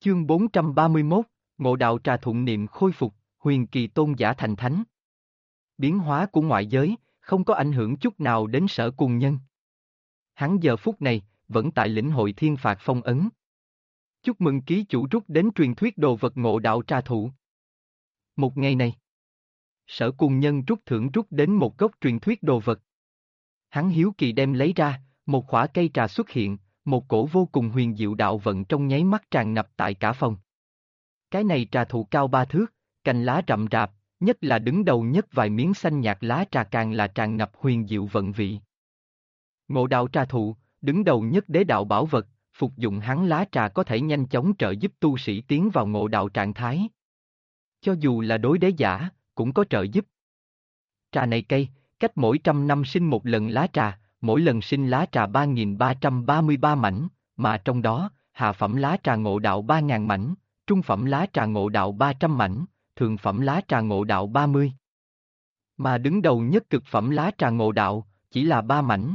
Chương 431, Ngộ đạo trà thuận niệm khôi phục, huyền kỳ tôn giả thành thánh. Biến hóa của ngoại giới, không có ảnh hưởng chút nào đến Sở Cùng Nhân. Hắn giờ phút này, vẫn tại lĩnh hội thiên phạt phong ấn. Chúc mừng ký chủ rút đến truyền thuyết đồ vật ngộ đạo trà thụ. Một ngày này, Sở Cùng Nhân rút đến một gốc truyền thuyết đồ vật. Hắn hiếu kỳ đem lấy ra, một khỏa cây trà xuất hiện, một cổ vô cùng huyền diệu đạo vận trong nháy mắt tràn ngập tại cả phòng. Cái này trà thụ cao 3 thước, cành lá rậm rạp, nhất là đứng đầu nhất vài miếng xanh nhạt lá trà càng là tràn ngập huyền diệu vận vị. Ngộ đạo trà thụ, đứng đầu nhất đế đạo bảo vật, phục dụng hắn lá trà có thể nhanh chóng trợ giúp tu sĩ tiến vào ngộ đạo trạng thái. Cho dù là đối đế giả, cũng có trợ giúp. Trà này cây, cách mỗi 100 năm sinh một lần lá trà, mỗi lần sinh lá trà 3.333 mảnh, mà trong đó, hạ phẩm lá trà ngộ đạo 3.000 mảnh, trung phẩm lá trà ngộ đạo 300 mảnh, thượng phẩm lá trà ngộ đạo 30. Mà đứng đầu nhất cực phẩm lá trà ngộ đạo, chỉ là 3 mảnh.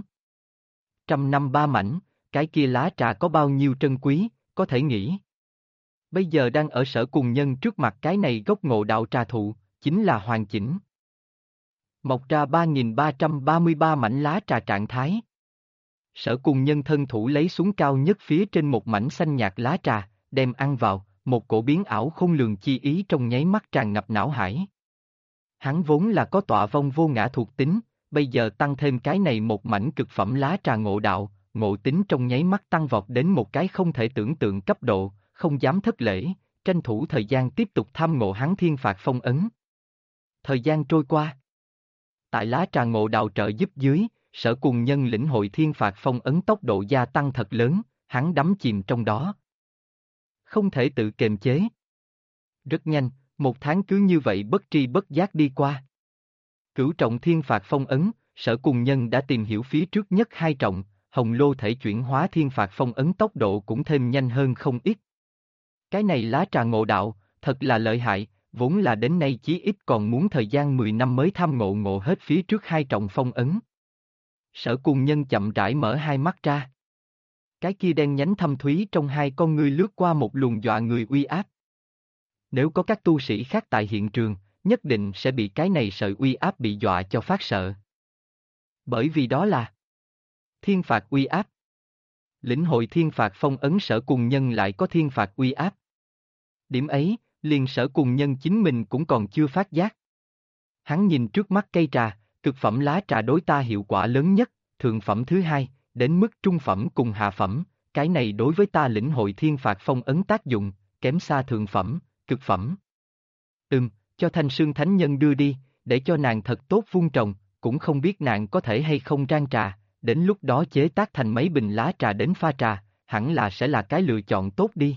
100 năm 3 mảnh, cái kia lá trà có bao nhiêu trân quý, có thể nghĩ. Bây giờ đang ở Sở Cùng Nhân trước mặt cái này gốc ngộ đạo trà thụ, chính là hoàn chỉnh. Mọc ra 3.333 mảnh lá trà trạng thái. Sở Cùng Nhân thân thủ lấy xuống cao nhất phía trên một mảnh xanh nhạt lá trà, đem ăn vào, một cổ biến ảo không lường chi ý trong nháy mắt tràn ngập não hải. Hắn vốn là có tọa vong vô ngã thuộc tính, bây giờ tăng thêm cái này một mảnh cực phẩm lá trà ngộ đạo, ngộ tính trong nháy mắt tăng vọt đến một cái không thể tưởng tượng cấp độ, không dám thất lễ, tranh thủ thời gian tiếp tục tham ngộ hắn thiên phạt phong ấn. Thời gian trôi qua. Tại lá trà ngộ đạo trợ giúp dưới, Sở Cùng Nhân lĩnh hội thiên phạt phong ấn tốc độ gia tăng thật lớn, hắn đắm chìm trong đó. Không thể tự kiềm chế. Rất nhanh, 1 tháng cứ như vậy bất tri bất giác đi qua. Cửu trọng thiên phạt phong ấn, Sở Cùng Nhân đã tìm hiểu phía trước nhất 2 trọng, hồng lô thể chuyển hóa thiên phạt phong ấn tốc độ cũng thêm nhanh hơn không ít. Cái này lá trà ngộ đạo, thật là lợi hại, vốn là đến nay chí ít còn muốn thời gian 10 năm mới tham ngộ hết phía trước 2 trọng phong ấn. Sở Cùng Nhân chậm rãi mở hai mắt ra. Cái kia đen nhánh thâm thúy trong hai con ngươi lướt qua một luồng dọa người uy áp. Nếu có các tu sĩ khác tại hiện trường, nhất định sẽ bị cái này sợi uy áp bị dọa cho phát sợ. Bởi vì đó là thiên phạt uy áp. Lĩnh hội thiên phạt phong ấn Sở Cùng Nhân lại có thiên phạt uy áp. Điểm ấy, liền Sở Cùng Nhân chính mình cũng còn chưa phát giác. Hắn nhìn trước mắt cây trà, cực phẩm lá trà đối ta hiệu quả lớn nhất, thượng phẩm thứ 2, đến mức trung phẩm cùng hạ phẩm, cái này đối với ta lĩnh hội thiên phạt phong ấn tác dụng, kém xa thượng phẩm, cực phẩm. Cho Thanh Sương Thánh Nhân đưa đi, để cho nàng thật tốt vun trồng, cũng không biết nàng có thể hay không rang trà, đến lúc đó chế tác thành mấy bình lá trà đến pha trà, hẳn là sẽ là cái lựa chọn tốt đi.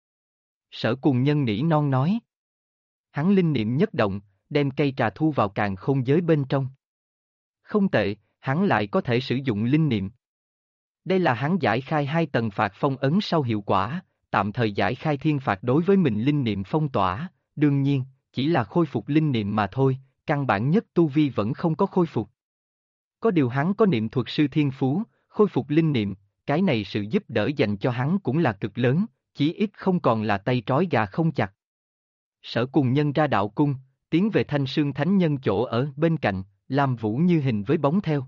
Sở Cùng Nhân nỉ non nói. Hắn linh niệm nhất động, đem cây trà thu vào càn khôn giới bên trong. Không tệ, hắn lại có thể sử dụng linh niệm. Đây là hắn giải khai 2 tầng phạt phong ấn sau hiệu quả, tạm thời giải khai thiên phạt đối với mình linh niệm phong tỏa, đương nhiên, chỉ là khôi phục linh niệm mà thôi, căn bản nhất tu vi vẫn không có khôi phục. Có điều hắn có niệm thuật sư thiên phú, khôi phục linh niệm, cái này sự giúp đỡ dành cho hắn cũng là cực lớn, chí ít không còn là tay trói gà không chặt. Sở Cùng Nhân ra đạo cung, tiến về Thanh Sương Thánh Nhân chỗ ở bên cạnh, Lam Vũ như hình với bóng theo.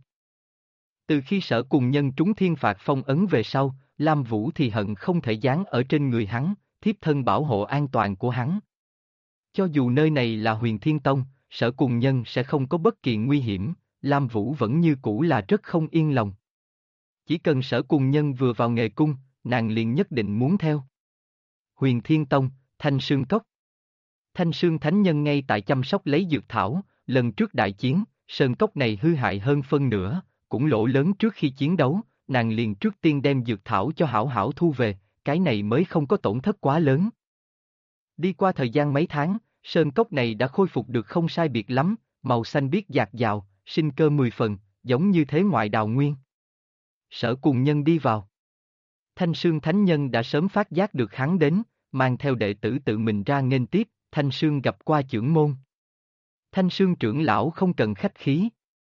Từ khi Sở Cùng Nhân trúng thiên phạt phong ấn về sau, Lam Vũ thì hận không thể dán ở trên người hắn, thiếp thân bảo hộ an toàn của hắn. Cho dù nơi này là Huyền Thiên Tông, Sở Cùng Nhân sẽ không có bất kỳ nguy hiểm, Lam Vũ vẫn như cũ là rất không yên lòng. Chỉ cần Sở Cùng Nhân vừa vào nghề cung, nàng liền nhất định muốn theo. Huyền Thiên Tông, Thanh Sương Cốc. Thanh Sương Thánh Nhân ngay tại chăm sóc lấy dược thảo, lần trước đại chiến, sơn cốc này hư hại hơn phân nửa, cũng lỗ lớn trước khi chiến đấu, nàng liền trước tiên đem dược thảo cho hảo hảo thu về, cái này mới không có tổn thất quá lớn. Đi qua thời gian mấy tháng, sơn cốc này đã khôi phục được không sai biệt lắm, màu xanh biếc dạt dào, sinh cơ 10 phần, giống như thế ngoại đào nguyên. Sở Cùng Nhân đi vào. Thanh Sương Thánh Nhân đã sớm phát giác được hắn đến, mang theo đệ tử tự mình ra nghênh tiếp, Thanh Sương gặp qua trưởng môn. Thanh Sương trưởng lão không cần khách khí.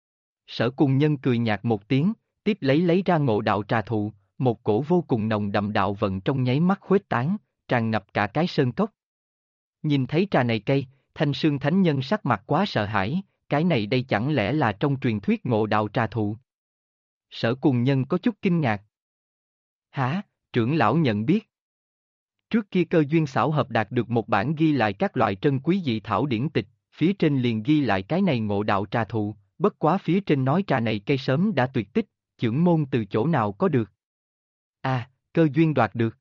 Sở Cùng Nhân cười nhạt một tiếng, tiếp lấy ra ngộ đạo trà thụ, một cổ vô cùng nồng đậm đạo vận trong nháy mắt khuếch tán, tràn ngập cả cái sơn cốc. Nhìn thấy trà này cây, Thanh Sương Thánh Nhân sắc mặt quá sợ hãi, cái này đây chẳng lẽ là trong truyền thuyết ngộ đạo trà thụ? Sở Cùng Nhân có chút kinh ngạc. Hả, trưởng lão nhận biết. Trước kia cơ duyên xảo hợp đạt được một bản ghi lại các loại trân quý dị thảo điển tịch, phía trên liền ghi lại cái này ngộ đạo trà thụ, bất quá phía trên nói trà này cây sớm đã tuyệt tích, chưởng môn từ chỗ nào có được. À, cơ duyên đoạt được.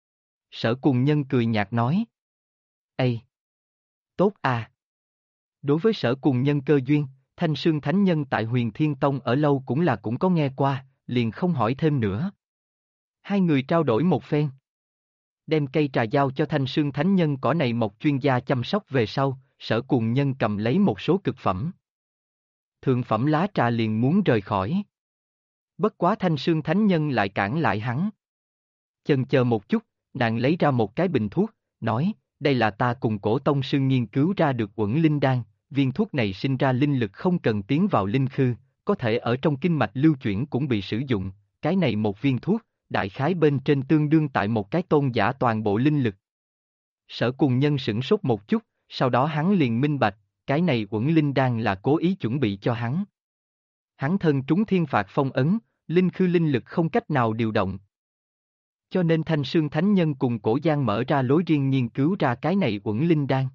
Sở Cùng Nhân cười nhạt nói. Ây! Tốt à! Đối với Sở Cùng Nhân cơ duyên, Thanh Sương Thánh Nhân tại Huyền Thiên Tông ở lâu cũng có nghe qua, liền không hỏi thêm nữa. Hai người trao đổi một phen. Đem cây trà giao cho Thanh Sương Thánh Nhân cỏ này mọc chuyên gia chăm sóc về sau, Sở Cùng Nhân cầm lấy một số cực phẩm. Thượng phẩm lá trà liền muốn rời khỏi. Bất quá Thanh Sương Thánh Nhân lại cản lại hắn. Chần chờ một chút, nàng lấy ra một cái bình thuốc, nói, đây là ta cùng Cổ Tông sư nghiên cứu ra được uẩn linh đan, viên thuốc này sinh ra linh lực không cần tiến vào linh khư, có thể ở trong kinh mạch lưu chuyển cũng bị sử dụng, cái này một viên thuốc, đại khái bên trên tương đương tại một cái tôn giả toàn bộ linh lực. Sở Cùng Nhân sửng sốt một chút, sau đó hắn liền minh bạch, cái này uẩn linh đan là cố ý chuẩn bị cho hắn. Hắn thân trúng thiên phạt phong ấn, linh khư linh lực không cách nào điều động. Cho nên Thanh Sương Thánh Nhân cùng Cổ Giang mở ra lối riêng nghiên cứu ra cái này uẩn linh đan.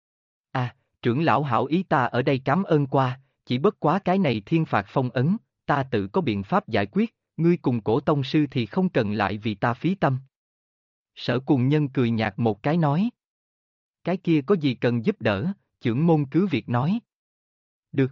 À, trưởng lão hảo ý ta ở đây cảm ơn qua, chỉ bất quá cái này thiên phạt phong ấn, ta tự có biện pháp giải quyết, ngươi cùng Cổ Tông sư thì không cần lại vì ta phí tâm. Sở Cùng Nhân cười nhạt một cái nói. Cái kia có gì cần giúp đỡ, chưởng môn cứ việc nói. Được.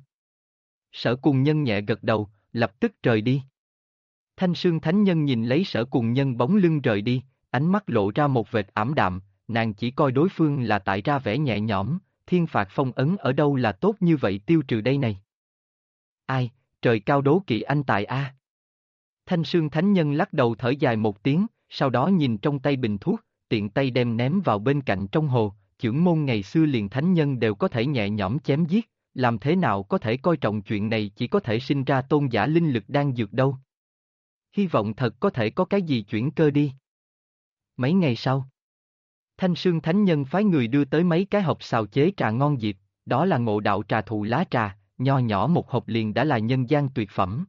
Sở Cùng Nhân nhẹ gật đầu, lập tức rời đi. Thanh Sương Thánh Nhân nhìn lấy Sở Cùng Nhân bóng lưng rời đi, ánh mắt lộ ra một vệt ảm đạm, nàng chỉ coi đối phương là tại ra vẻ nhẹ nhõm, thiên phạt phong ấn ở đâu là tốt như vậy tiêu trừ đây này. Ai, trời cao đố kỵ anh tài a. Thanh Sương Thánh Nhân lắc đầu thở dài một tiếng, sau đó nhìn trong tay bình thuốc, tiện tay đem ném vào bên cạnh trong hồ, chưởng môn ngày xưa liền thánh nhân đều có thể nhẹ nhõm chém giết, làm thế nào có thể coi trọng chuyện này chỉ có thể sinh ra tôn giả linh lực đang dược đâu. Hy vọng thật có thể có cái gì chuyển cơ đi. Mấy ngày sau, Thanh Sương Thánh Nhân phái người đưa tới mấy cái hộp xào chế trà ngon diệp, đó là ngộ đạo trà thụ lá trà, nho nhỏ một hộp liền đã là nhân gian tuyệt phẩm.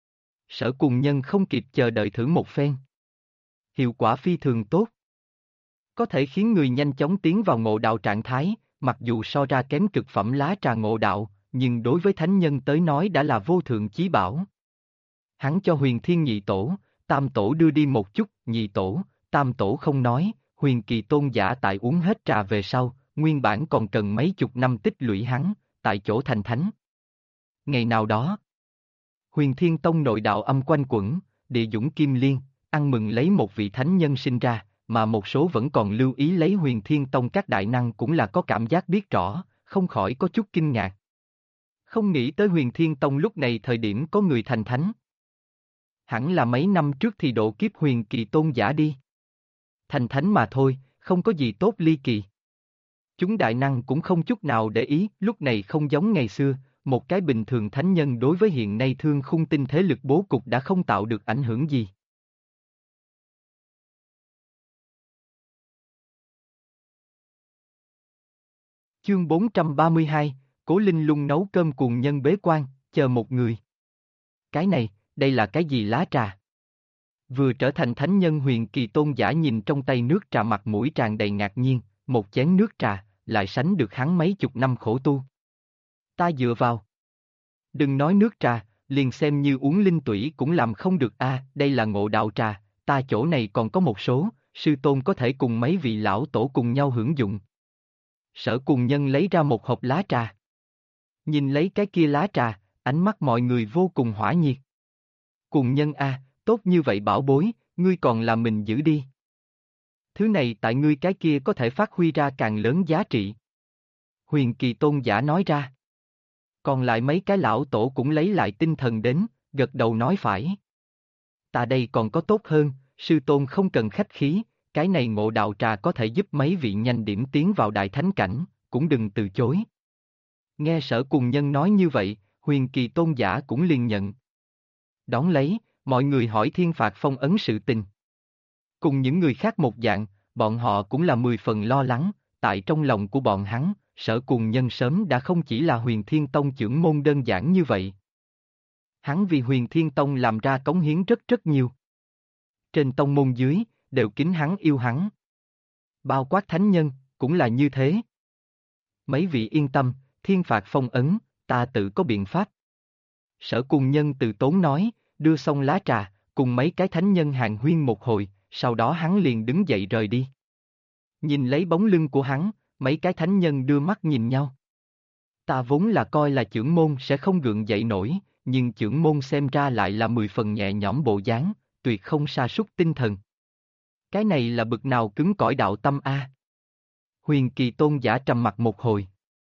Sở Cùng Nhân không kịp chờ đợi thử một phen. Hiệu quả phi thường tốt. Có thể khiến người nhanh chóng tiến vào ngộ đạo trạng thái, mặc dù so ra kém cực phẩm lá trà ngộ đạo, nhưng đối với thánh nhân tới nói đã là vô thượng chí bảo. Hắn cho Huyền Thiên nhị tổ, tam tổ đưa đi một chút, nhị tổ, tam tổ không nói, Huyền Kỳ tôn giả tại uống hết trà về sau, nguyên bản còn cần mấy chục năm tích lũy hắn, tại chỗ thành thánh. Ngày nào đó, Huyền Thiên Tông nội đạo âm quanh quẩn, địa dũng kim liên, ăn mừng lấy một vị thánh nhân sinh ra, mà một số vẫn còn lưu ý lấy Huyền Thiên Tông các đại năng cũng là có cảm giác biết rõ, không khỏi có chút kinh ngạc. Không nghĩ tới Huyền Thiên Tông lúc này thời điểm có người thành thánh. Hẳn là mấy năm trước thì độ kiếp Huyền Kỳ tôn giả đi. Thành thánh mà thôi, không có gì tốt ly kỳ. Chúng đại năng cũng không chút nào để ý, lúc này không giống ngày xưa, một cái bình thường thánh nhân đối với hiện nay thương khung tinh thế lực bố cục đã không tạo được ảnh hưởng gì. Chương 432, Cố Linh Lung nấu cơm cùng nhân bế quan, chờ một người. Cái này, đây là cái gì lá trà? Vừa trở thành thánh nhân Huyền Kỳ tôn giả nhìn trong tay nước trà mặt mũi tràn đầy ngạc nhiên, một chén nước trà, lại sánh được hắn mấy chục năm khổ tu. Ta dựa vào. Đừng nói nước trà, liền xem như uống linh tủy cũng làm không được a. Đây là ngộ đạo trà, ta chỗ này còn có một số, sư tôn có thể cùng mấy vị lão tổ cùng nhau hưởng dụng. Sở Cùng Nhân lấy ra một hộp lá trà. Nhìn lấy cái kia lá trà, ánh mắt mọi người vô cùng hỏa nhiệt. Cùng Nhân a, tốt như vậy bảo bối, ngươi còn là mình giữ đi. Thứ này tại ngươi cái kia có thể phát huy ra càng lớn giá trị. Huyền Kỳ tôn giả nói ra. Còn lại mấy cái lão tổ cũng lấy lại tinh thần đến, gật đầu nói phải. Ta đây còn có tốt hơn, sư tôn không cần khách khí, cái này ngộ đạo trà có thể giúp mấy vị nhanh điểm tiến vào đại thánh cảnh, cũng đừng từ chối. Nghe Sở Cùng Nhân nói như vậy, Huyền Kỳ tôn giả cũng liền nhận. Đón lấy, mọi người hỏi thiên phạt phong ấn sự tình. Cùng những người khác một dạng, bọn họ cũng là 10 phần lo lắng, tại trong lòng của bọn hắn, Sở Cùng Nhân sớm đã không chỉ là Huyền Thiên Tông trưởng môn đơn giản như vậy. Hắn vì Huyền Thiên Tông làm ra cống hiến rất rất nhiều. Trên tông môn dưới, đều kính hắn yêu hắn. Bao quát thánh nhân, cũng là như thế. Mấy vị yên tâm, thiên phạt phong ấn, ta tự có biện pháp. Sở Cùng Nhân từ tốn nói, đưa xong lá trà, cùng mấy cái thánh nhân hàn huyên một hồi, sau đó hắn liền đứng dậy rời đi. Nhìn lấy bóng lưng của hắn, mấy cái thánh nhân đưa mắt nhìn nhau. Ta vốn là coi là chưởng môn sẽ không gượng dậy nổi, nhưng chưởng môn xem ra lại là 10 phần nhẹ nhõm bộ dáng, tuyệt không sa sút tinh thần. Cái này là bực nào cứng cỏi đạo tâm a? Huyền Kỳ Tôn giả trầm mặt một hồi.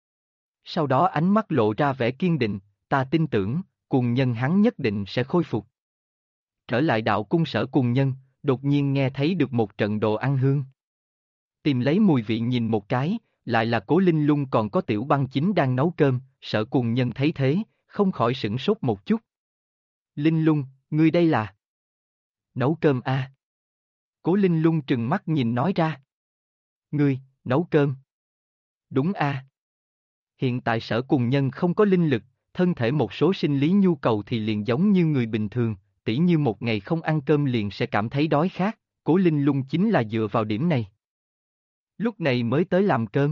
Sau đó ánh mắt lộ ra vẻ kiên định, ta tin tưởng, Cùng Nhân hắn nhất định sẽ khôi phục. Trở lại đạo cung Sở Cùng Nhân, đột nhiên nghe thấy được một trận đồ ăn hương. Tìm lấy mùi vị nhìn một cái, lại là Cố Linh Lung còn có Tiểu Băng chính đang nấu cơm, Sở Cùng Nhân thấy thế, không khỏi sửng sốt một chút. Linh Lung, ngươi đây là? Nấu cơm a? Cố Linh Lung trừng mắt nhìn nói ra. Ngươi, nấu cơm? Đúng a. Hiện tại Sở Cùng Nhân không có linh lực, thân thể một số sinh lý nhu cầu thì liền giống như người bình thường, tỉ như một ngày không ăn cơm liền sẽ cảm thấy đói khát, Cố Linh Lung chính là dựa vào điểm này. Lúc này mới tới làm cơm.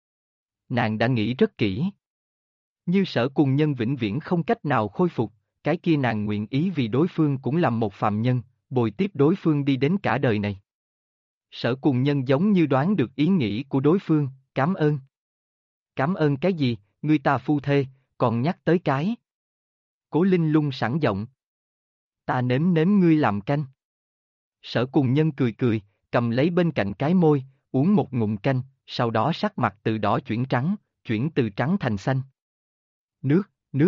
Nàng đã nghĩ rất kỹ. Như Sở Cùng Nhân vĩnh viễn không cách nào khôi phục, cái kia nàng nguyện ý vì đối phương cũng làm một phàm nhân, bồi tiếp đối phương đi đến cả đời này. Sở Cùng Nhân giống như đoán được ý nghĩ của đối phương, cảm ơn. Cảm ơn cái gì, người ta phu thê, còn nhắc tới cái. Cố Linh Lung sẵn giọng. Ta nếm nếm ngươi làm canh. Sở Cùng Nhân cười cười, cầm lấy bên cạnh cái môi, uống một ngụm canh, sau đó sắc mặt từ đỏ chuyển trắng, chuyển từ trắng thành xanh. Nước, nước.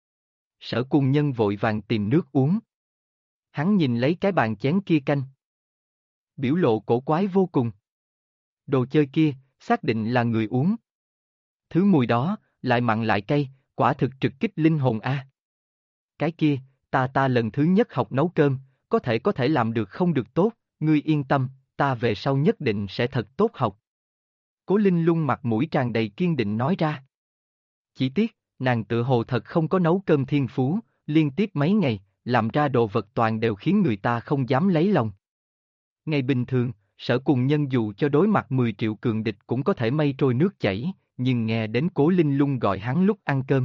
Sở Cùng Nhân vội vàng tìm nước uống. Hắn nhìn lấy cái bàn chén kia canh. Biểu lộ cổ quái vô cùng. Đồ chơi kia, xác định là người uống. Thứ mùi đó, lại mặn lại cay, quả thực trực kích linh hồn a. Cái kia, ta lần thứ nhất học nấu cơm, có thể làm được không được tốt, ngươi yên tâm, ta về sau nhất định sẽ thật tốt học. Cố Linh Lung mặt mũi tràn đầy kiên định nói ra. Chỉ tiếc, nàng tự hồ thật không có nấu cơm thiên phú, liên tiếp mấy ngày, làm ra đồ vật toàn đều khiến người ta không dám lấy lòng. Ngày bình thường, Sở Cùng Nhân dù cho đối mặt 10 triệu cường địch cũng có thể mây trôi nước chảy, nhưng nghe đến Cố Linh Lung gọi hắn lúc ăn cơm.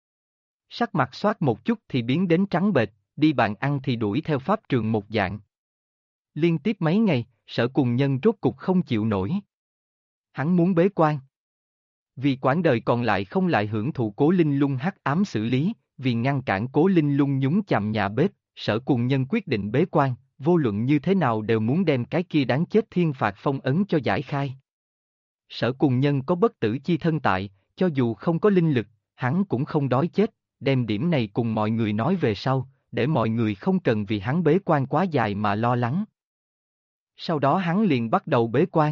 Sắc mặt xoát một chút thì biến đến trắng bệch, đi bàn ăn thì đuổi theo pháp trường một dạng. Liên tiếp mấy ngày, Sở Cùng Nhân rốt cục không chịu nổi. Hắn muốn bế quan. Vì quãng đời còn lại không lại hưởng thụ Cố Linh Lung hắc ám xử lý, vì ngăn cản Cố Linh Lung nhúng chàm nhà bếp, Sở Cùng Nhân quyết định bế quan, vô luận như thế nào đều muốn đem cái kia đáng chết thiên phạt phong ấn cho giải khai. Sở Cùng Nhân có bất tử chi thân tại, cho dù không có linh lực, hắn cũng không đói chết, đem điểm này cùng mọi người nói về sau, để mọi người không cần vì hắn bế quan quá dài mà lo lắng. Sau đó hắn liền bắt đầu bế quan.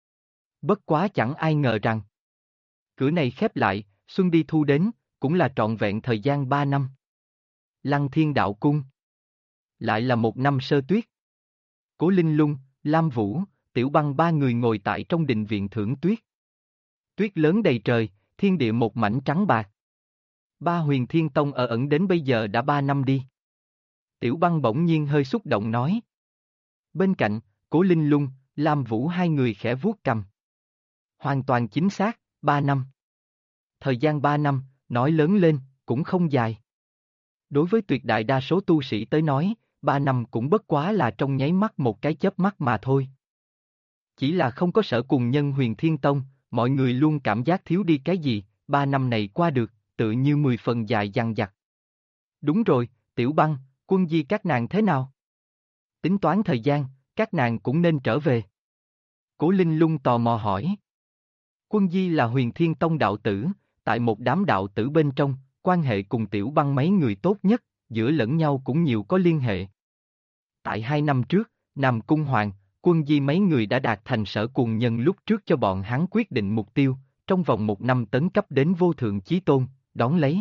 Bất quá chẳng ai ngờ rằng, cửa này khép lại, xuân đi thu đến, cũng là trọn vẹn thời gian 3 năm. Lăng Thiên Đạo Cung. Lại là một năm sơ tuyết. Cố Linh Lung, Lam Vũ, Tiểu Băng ba người ngồi tại trong đình viện thưởng tuyết. Tuyết lớn đầy trời, thiên địa một mảnh trắng bạc. Ba Huyền Thiên Tông ở ẩn đến bây giờ đã 3 năm đi. Tiểu Băng bỗng nhiên hơi xúc động nói. Bên cạnh, Cố Linh Lung, Lam Vũ hai người khẽ vuốt cằm. Hoàn toàn chính xác, 3 năm. Thời gian 3 năm, nói lớn lên, cũng không dài. Đối với tuyệt đại đa số tu sĩ tới nói, 3 năm cũng bất quá là trong nháy mắt một cái chớp mắt mà thôi. Chỉ là không có Sở Cùng Nhân Huyền Thiên Tông, mọi người luôn cảm giác thiếu đi cái gì, 3 năm này qua được, tự như 10 phần dài dằng dặc. Đúng rồi, Tiểu Băng, Quân Di các nàng thế nào? Tính toán thời gian, các nàng cũng nên trở về. Cố Linh Lung tò mò hỏi. Quân Di là Huyền Thiên Tông đạo tử, tại một đám đạo tử bên trong, quan hệ cùng Tiểu Băng mấy người tốt nhất, giữa lẫn nhau cũng nhiều có liên hệ. Tại 2 năm trước, Nam Cung Hoàng, Quân Di mấy người đã đạt thành Sở Cùng Nhân lúc trước cho bọn hắn quyết định mục tiêu, trong vòng 1 năm tấn cấp đến vô thượng chí tôn, đón lấy.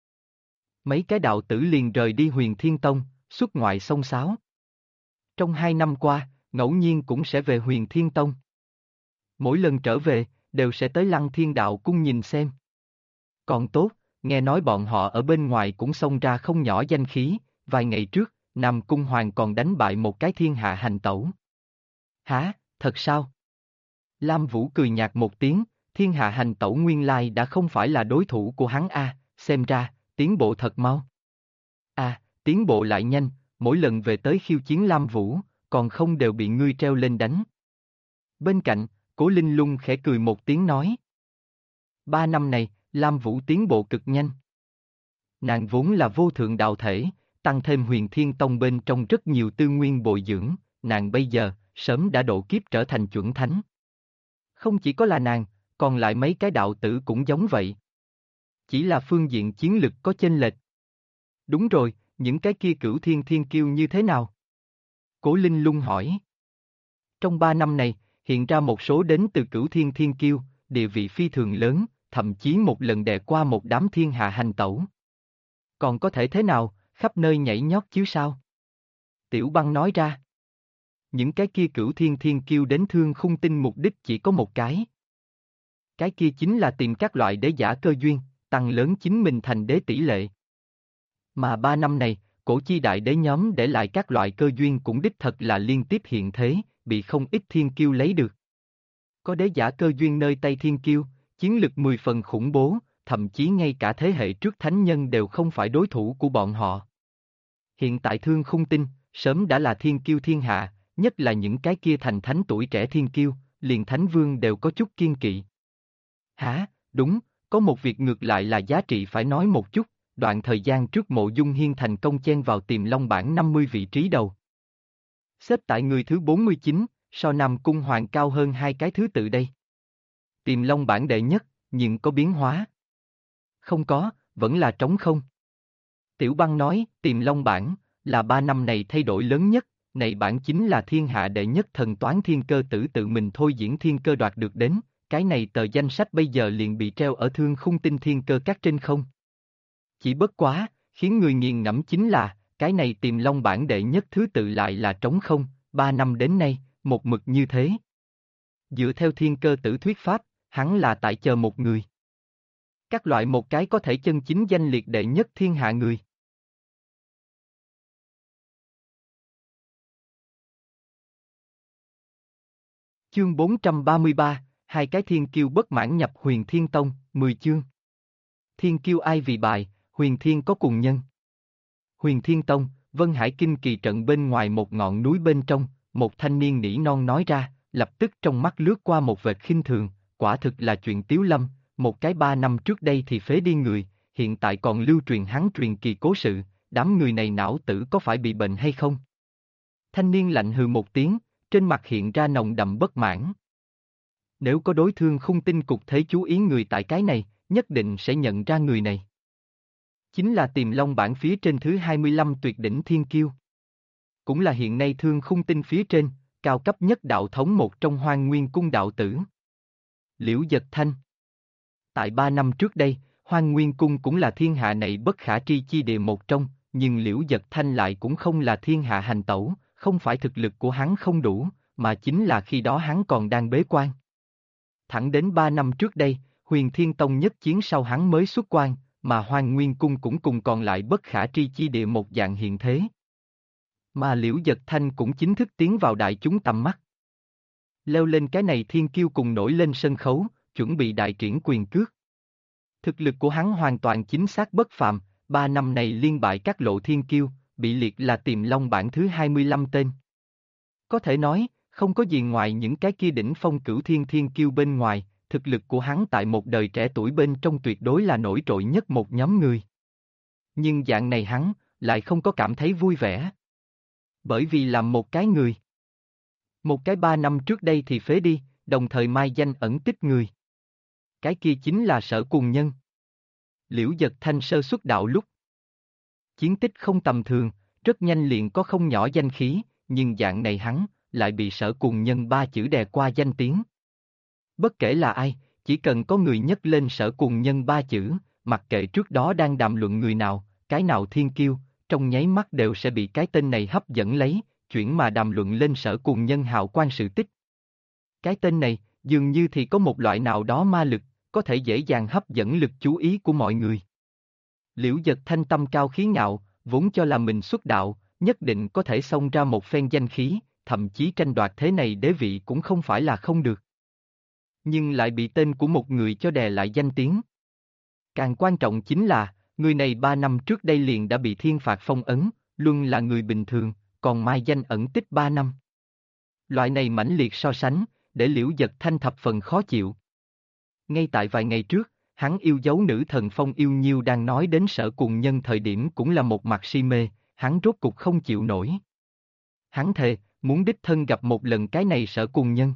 Mấy cái đạo tử liền rời đi Huyền Thiên Tông, xuất ngoại xông xáo. Trong 2 năm qua, ngẫu nhiên cũng sẽ về Huyền Thiên Tông. Mỗi lần trở về, đều sẽ tới Lăng Thiên Đạo Cung nhìn xem. Còn tốt, nghe nói bọn họ ở bên ngoài cũng xông ra không nhỏ danh khí, vài ngày trước, Nam Cung Hoàng còn đánh bại một cái thiên hạ hành tẩu. Hả, thật sao? Lam Vũ cười nhạt một tiếng, thiên hạ hành tẩu nguyên lai đã không phải là đối thủ của hắn xem ra, tiến bộ thật mau. Tiến bộ lại nhanh, mỗi lần về tới khiêu chiến Lam Vũ, còn không đều bị ngươi treo lên đánh. Bên cạnh, Cố Linh Lung khẽ cười một tiếng nói. 3 năm này, Lam Vũ tiến bộ cực nhanh. Nàng vốn là vô thượng đạo thể, tăng thêm Huyền Thiên Tông bên trong rất nhiều tư nguyên bồi dưỡng, nàng bây giờ, sớm đã độ kiếp trở thành chuẩn thánh. Không chỉ có là nàng, còn lại mấy cái đạo tử cũng giống vậy. Chỉ là phương diện chiến lực có chênh lệch. Đúng rồi, những cái kia Cửu Thiên Thiên Kiêu như thế nào? Cố Linh Lung hỏi. Trong 3 năm này, hiện ra một số đến từ Cửu Thiên Thiên Kiêu, địa vị phi thường lớn, thậm chí một lần đè qua một đám thiên hạ hành tẩu. Còn có thể thế nào, khắp nơi nhảy nhót chứ sao? Tiểu Băng nói ra. Những cái kia Cửu Thiên Thiên Kiêu đến Thương Khung Tinh mục đích chỉ có một cái. Cái kia chính là tìm các loại đế giả cơ duyên, tăng lớn chính mình thành đế tỷ lệ. Mà 3 năm này, cổ chi đại đế nhóm để lại các loại cơ duyên cũng đích thật là liên tiếp hiện thế, bị không ít thiên kiêu lấy được. Có đế giả cơ duyên nơi tay thiên kiêu, chiến lực 10 phần khủng bố, thậm chí ngay cả thế hệ trước thánh nhân đều không phải đối thủ của bọn họ. Hiện tại Thương Khung Tinh, sớm đã là thiên kiêu thiên hạ, nhất là những cái kia thành thánh tuổi trẻ thiên kiêu, liền thánh vương đều có chút kiên kỵ. Hả, đúng, có một việc ngược lại là giá trị phải nói một chút, đoạn thời gian trước Mộ Dung Hiên thành công chen vào Tiềm Long bảng 50 vị trí đầu. Xếp tại người thứ 49, so Nam Cung Hoàng cao hơn 2 cái thứ tự đây. Tiềm Long bảng đệ nhất, nhưng có biến hóa. Không có, vẫn là trống không. Tiểu Băng nói, Tiềm Long bảng, là 3 năm này thay đổi lớn nhất, này bảng chính là thiên hạ đệ nhất thần toán thiên cơ tử tự mình thôi diễn thiên cơ đoạt được đến, cái này tờ danh sách bây giờ liền bị treo ở Thương Khung Tinh thiên cơ các trên không. Chỉ bất quá, khiến người nghiền ngẫm chính là, cái này Tiềm Long bảng đệ nhất thứ tự lại là trống không, 3 năm đến nay, một mực như thế. Dựa theo thiên cơ tử thuyết pháp, hắn là tại chờ một người. Các loại một cái có thể chân chính danh liệt đệ nhất thiên hạ người. Chương 433, hai cái thiên kiêu bất mãn nhập Huyền Thiên Tông, 10 chương. Thiên kiêu ai vì bài, Huyền Thiên có cùng nhân. Huyền Thiên Tông, Vân Hải Kinh kỳ trận bên ngoài một ngọn núi bên trong, một thanh niên nỉ non nói ra, lập tức trong mắt lướt qua một vệt khinh thường, quả thực là chuyện tiếu lâm, một cái 3 năm trước đây thì phế đi người, hiện tại còn lưu truyền hắn truyền kỳ cố sự, đám người này não tử có phải bị bệnh hay không? Thanh niên lạnh hừ một tiếng, trên mặt hiện ra nồng đậm bất mãn. Nếu có đối Thương Khung Tinh cục thế chú ý người tại cái này, nhất định sẽ nhận ra người này. Chính là Tiềm Long bảng phía trên thứ 25 tuyệt đỉnh thiên kiêu. Cũng là hiện nay Thương Khung Tinh phía trên, cao cấp nhất đạo thống một trong Hoang Nguyên Cung đạo tử. Liễu Dật Thanh. Tại 3 năm trước đây, Hoang Nguyên Cung cũng là thiên hạ này bất khả tri chi địa một trong, nhưng Liễu Dật Thanh lại cũng không là thiên hạ hành tẩu, không phải thực lực của hắn không đủ, mà chính là khi đó hắn còn đang bế quan. Thẳng đến 3 năm trước đây, Huyền Thiên Tông nhất chiến sau hắn mới xuất quan, mà Hoang Nguyên Cung cũng cùng còn lại bất khả tri chi địa một dạng hiện thế. Mà Liễu Dật Thanh cũng chính thức tiến vào đại chúng tầm mắt. Leo lên cái này thiên kiêu cùng nổi lên sân khấu, chuẩn bị đại triển quyền cước. Thực lực của hắn hoàn toàn chính xác bất phàm, 3 năm này liên bại các lộ thiên kiêu, bị liệt là Tiềm Long bảng thứ 25 tên. Có thể nói, không có gì ngoài những cái kia đỉnh phong Cửu Thiên thiên kiêu bên ngoài, thực lực của hắn tại một đời trẻ tuổi bên trong tuyệt đối là nổi trội nhất một nhóm người. Nhưng dạng này hắn, lại không có cảm thấy vui vẻ. Bởi vì làm một cái người. Một cái 3 năm trước đây thì phế đi, đồng thời mai danh ẩn tích người. Cái kia chính là Sở Cùng Nhân. Liễu Dật Thanh sơ xuất đạo lúc. Chiến tích không tầm thường, rất nhanh liền có không nhỏ danh khí, nhưng dạng này hắn, lại bị Sở Cùng Nhân 3 chữ đè qua danh tiếng. Bất kể là ai, chỉ cần có người nhắc lên Sở Cùng Nhân 3 chữ, mặc kệ trước đó đang đàm luận người nào, cái nào thiên kiêu, trong nháy mắt đều sẽ bị cái tên này hấp dẫn lấy, chuyển mà đàm luận lên Sở Cùng Nhân hào quang sự tích. Cái tên này, dường như thì có một loại nào đó ma lực, có thể dễ dàng hấp dẫn lực chú ý của mọi người. Liễu Dật Thanh tâm cao khí ngạo, vốn cho là mình xuất đạo, nhất định có thể xông ra một phen danh khí, thậm chí tranh đoạt thế này đế vị cũng không phải là không được. Nhưng lại bị tên của một người cho đè lại danh tiếng. Càng quan trọng chính là, người này 3 năm trước đây liền đã bị thiên phạt phong ấn, luôn là người bình thường, còn mai danh ẩn tích 3 năm. Loại này mãnh liệt so sánh, để Liễu Dật Thanh thập phần khó chịu. Ngay tại vài ngày trước, hắn yêu dấu nữ thần Phong Yêu Nhiêu đang nói đến Sở Cùng Nhân thời điểm cũng là một mặt si mê, hắn rốt cục không chịu nổi. Hắn thề, muốn đích thân gặp một lần cái này Sở Cùng Nhân.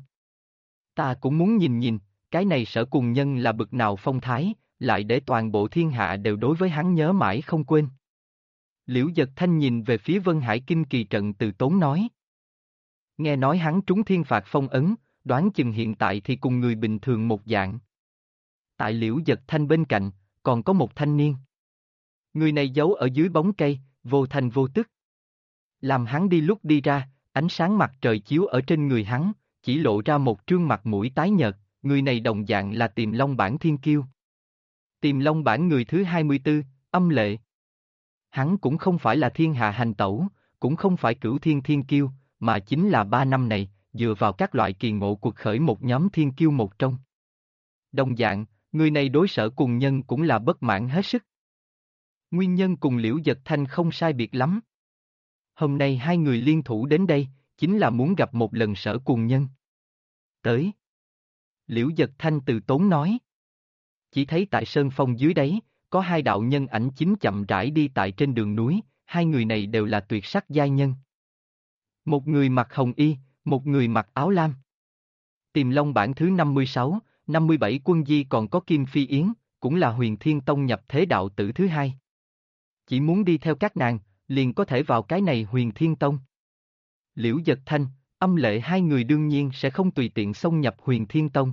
Ta cũng muốn nhìn nhìn, cái này Sở Cùng Nhân là bực nào phong thái, lại để toàn bộ thiên hạ đều đối với hắn nhớ mãi không quên. Liễu Dật Thanh nhìn về phía Vân Hải Kinh Kỳ Trận từ tốn nói. Nghe nói hắn trúng thiên phạt phong ấn, đoán chừng hiện tại thì cùng người bình thường một dạng. Tại Liễu Dật Thanh bên cạnh, còn có một thanh niên. Người này giấu ở dưới bóng cây, vô thanh vô tức. Làm hắn đi lúc đi ra, ánh sáng mặt trời chiếu ở trên người hắn, chỉ lộ ra một trương mặt mũi tái nhợt, người này đồng dạng là Tiềm Long bản thiên kiêu. Tiềm Long bản người thứ 24, Âm Lệ. Hắn cũng không phải là thiên hạ hành tẩu, cũng không phải cửu thiên thiên kiêu, mà chính là 3 năm này, dựa vào các loại kỳ ngộ cuộc khởi một nhóm thiên kiêu một trong. Đồng dạng, người này đối Sở Cùng Nhân cũng là bất mãn hết sức. Nguyên nhân cùng Liễu Dật Thanh không sai biệt lắm. Hôm nay hai người liên thủ đến đây, chính là muốn gặp một lần Sở Cùng Nhân. Tới. Liễu Dật Thanh từ tốn nói. Chỉ thấy tại sơn phong dưới đáy, có hai đạo nhân ảnh chính chậm rãi đi tại trên đường núi, hai người này đều là tuyệt sắc giai nhân. Một người mặc hồng y, một người mặc áo lam. Tiềm Long bản thứ 56, 57 quân di còn có Kim Phi Yến, cũng là Huyền Thiên Tông nhập thế đạo tử thứ hai. Chỉ muốn đi theo các nàng, liền có thể vào cái này Huyền Thiên Tông. Liễu Dật Thanh, Âm Lệ hai người đương nhiên sẽ không tùy tiện xông nhập Huyền Thiên Tông.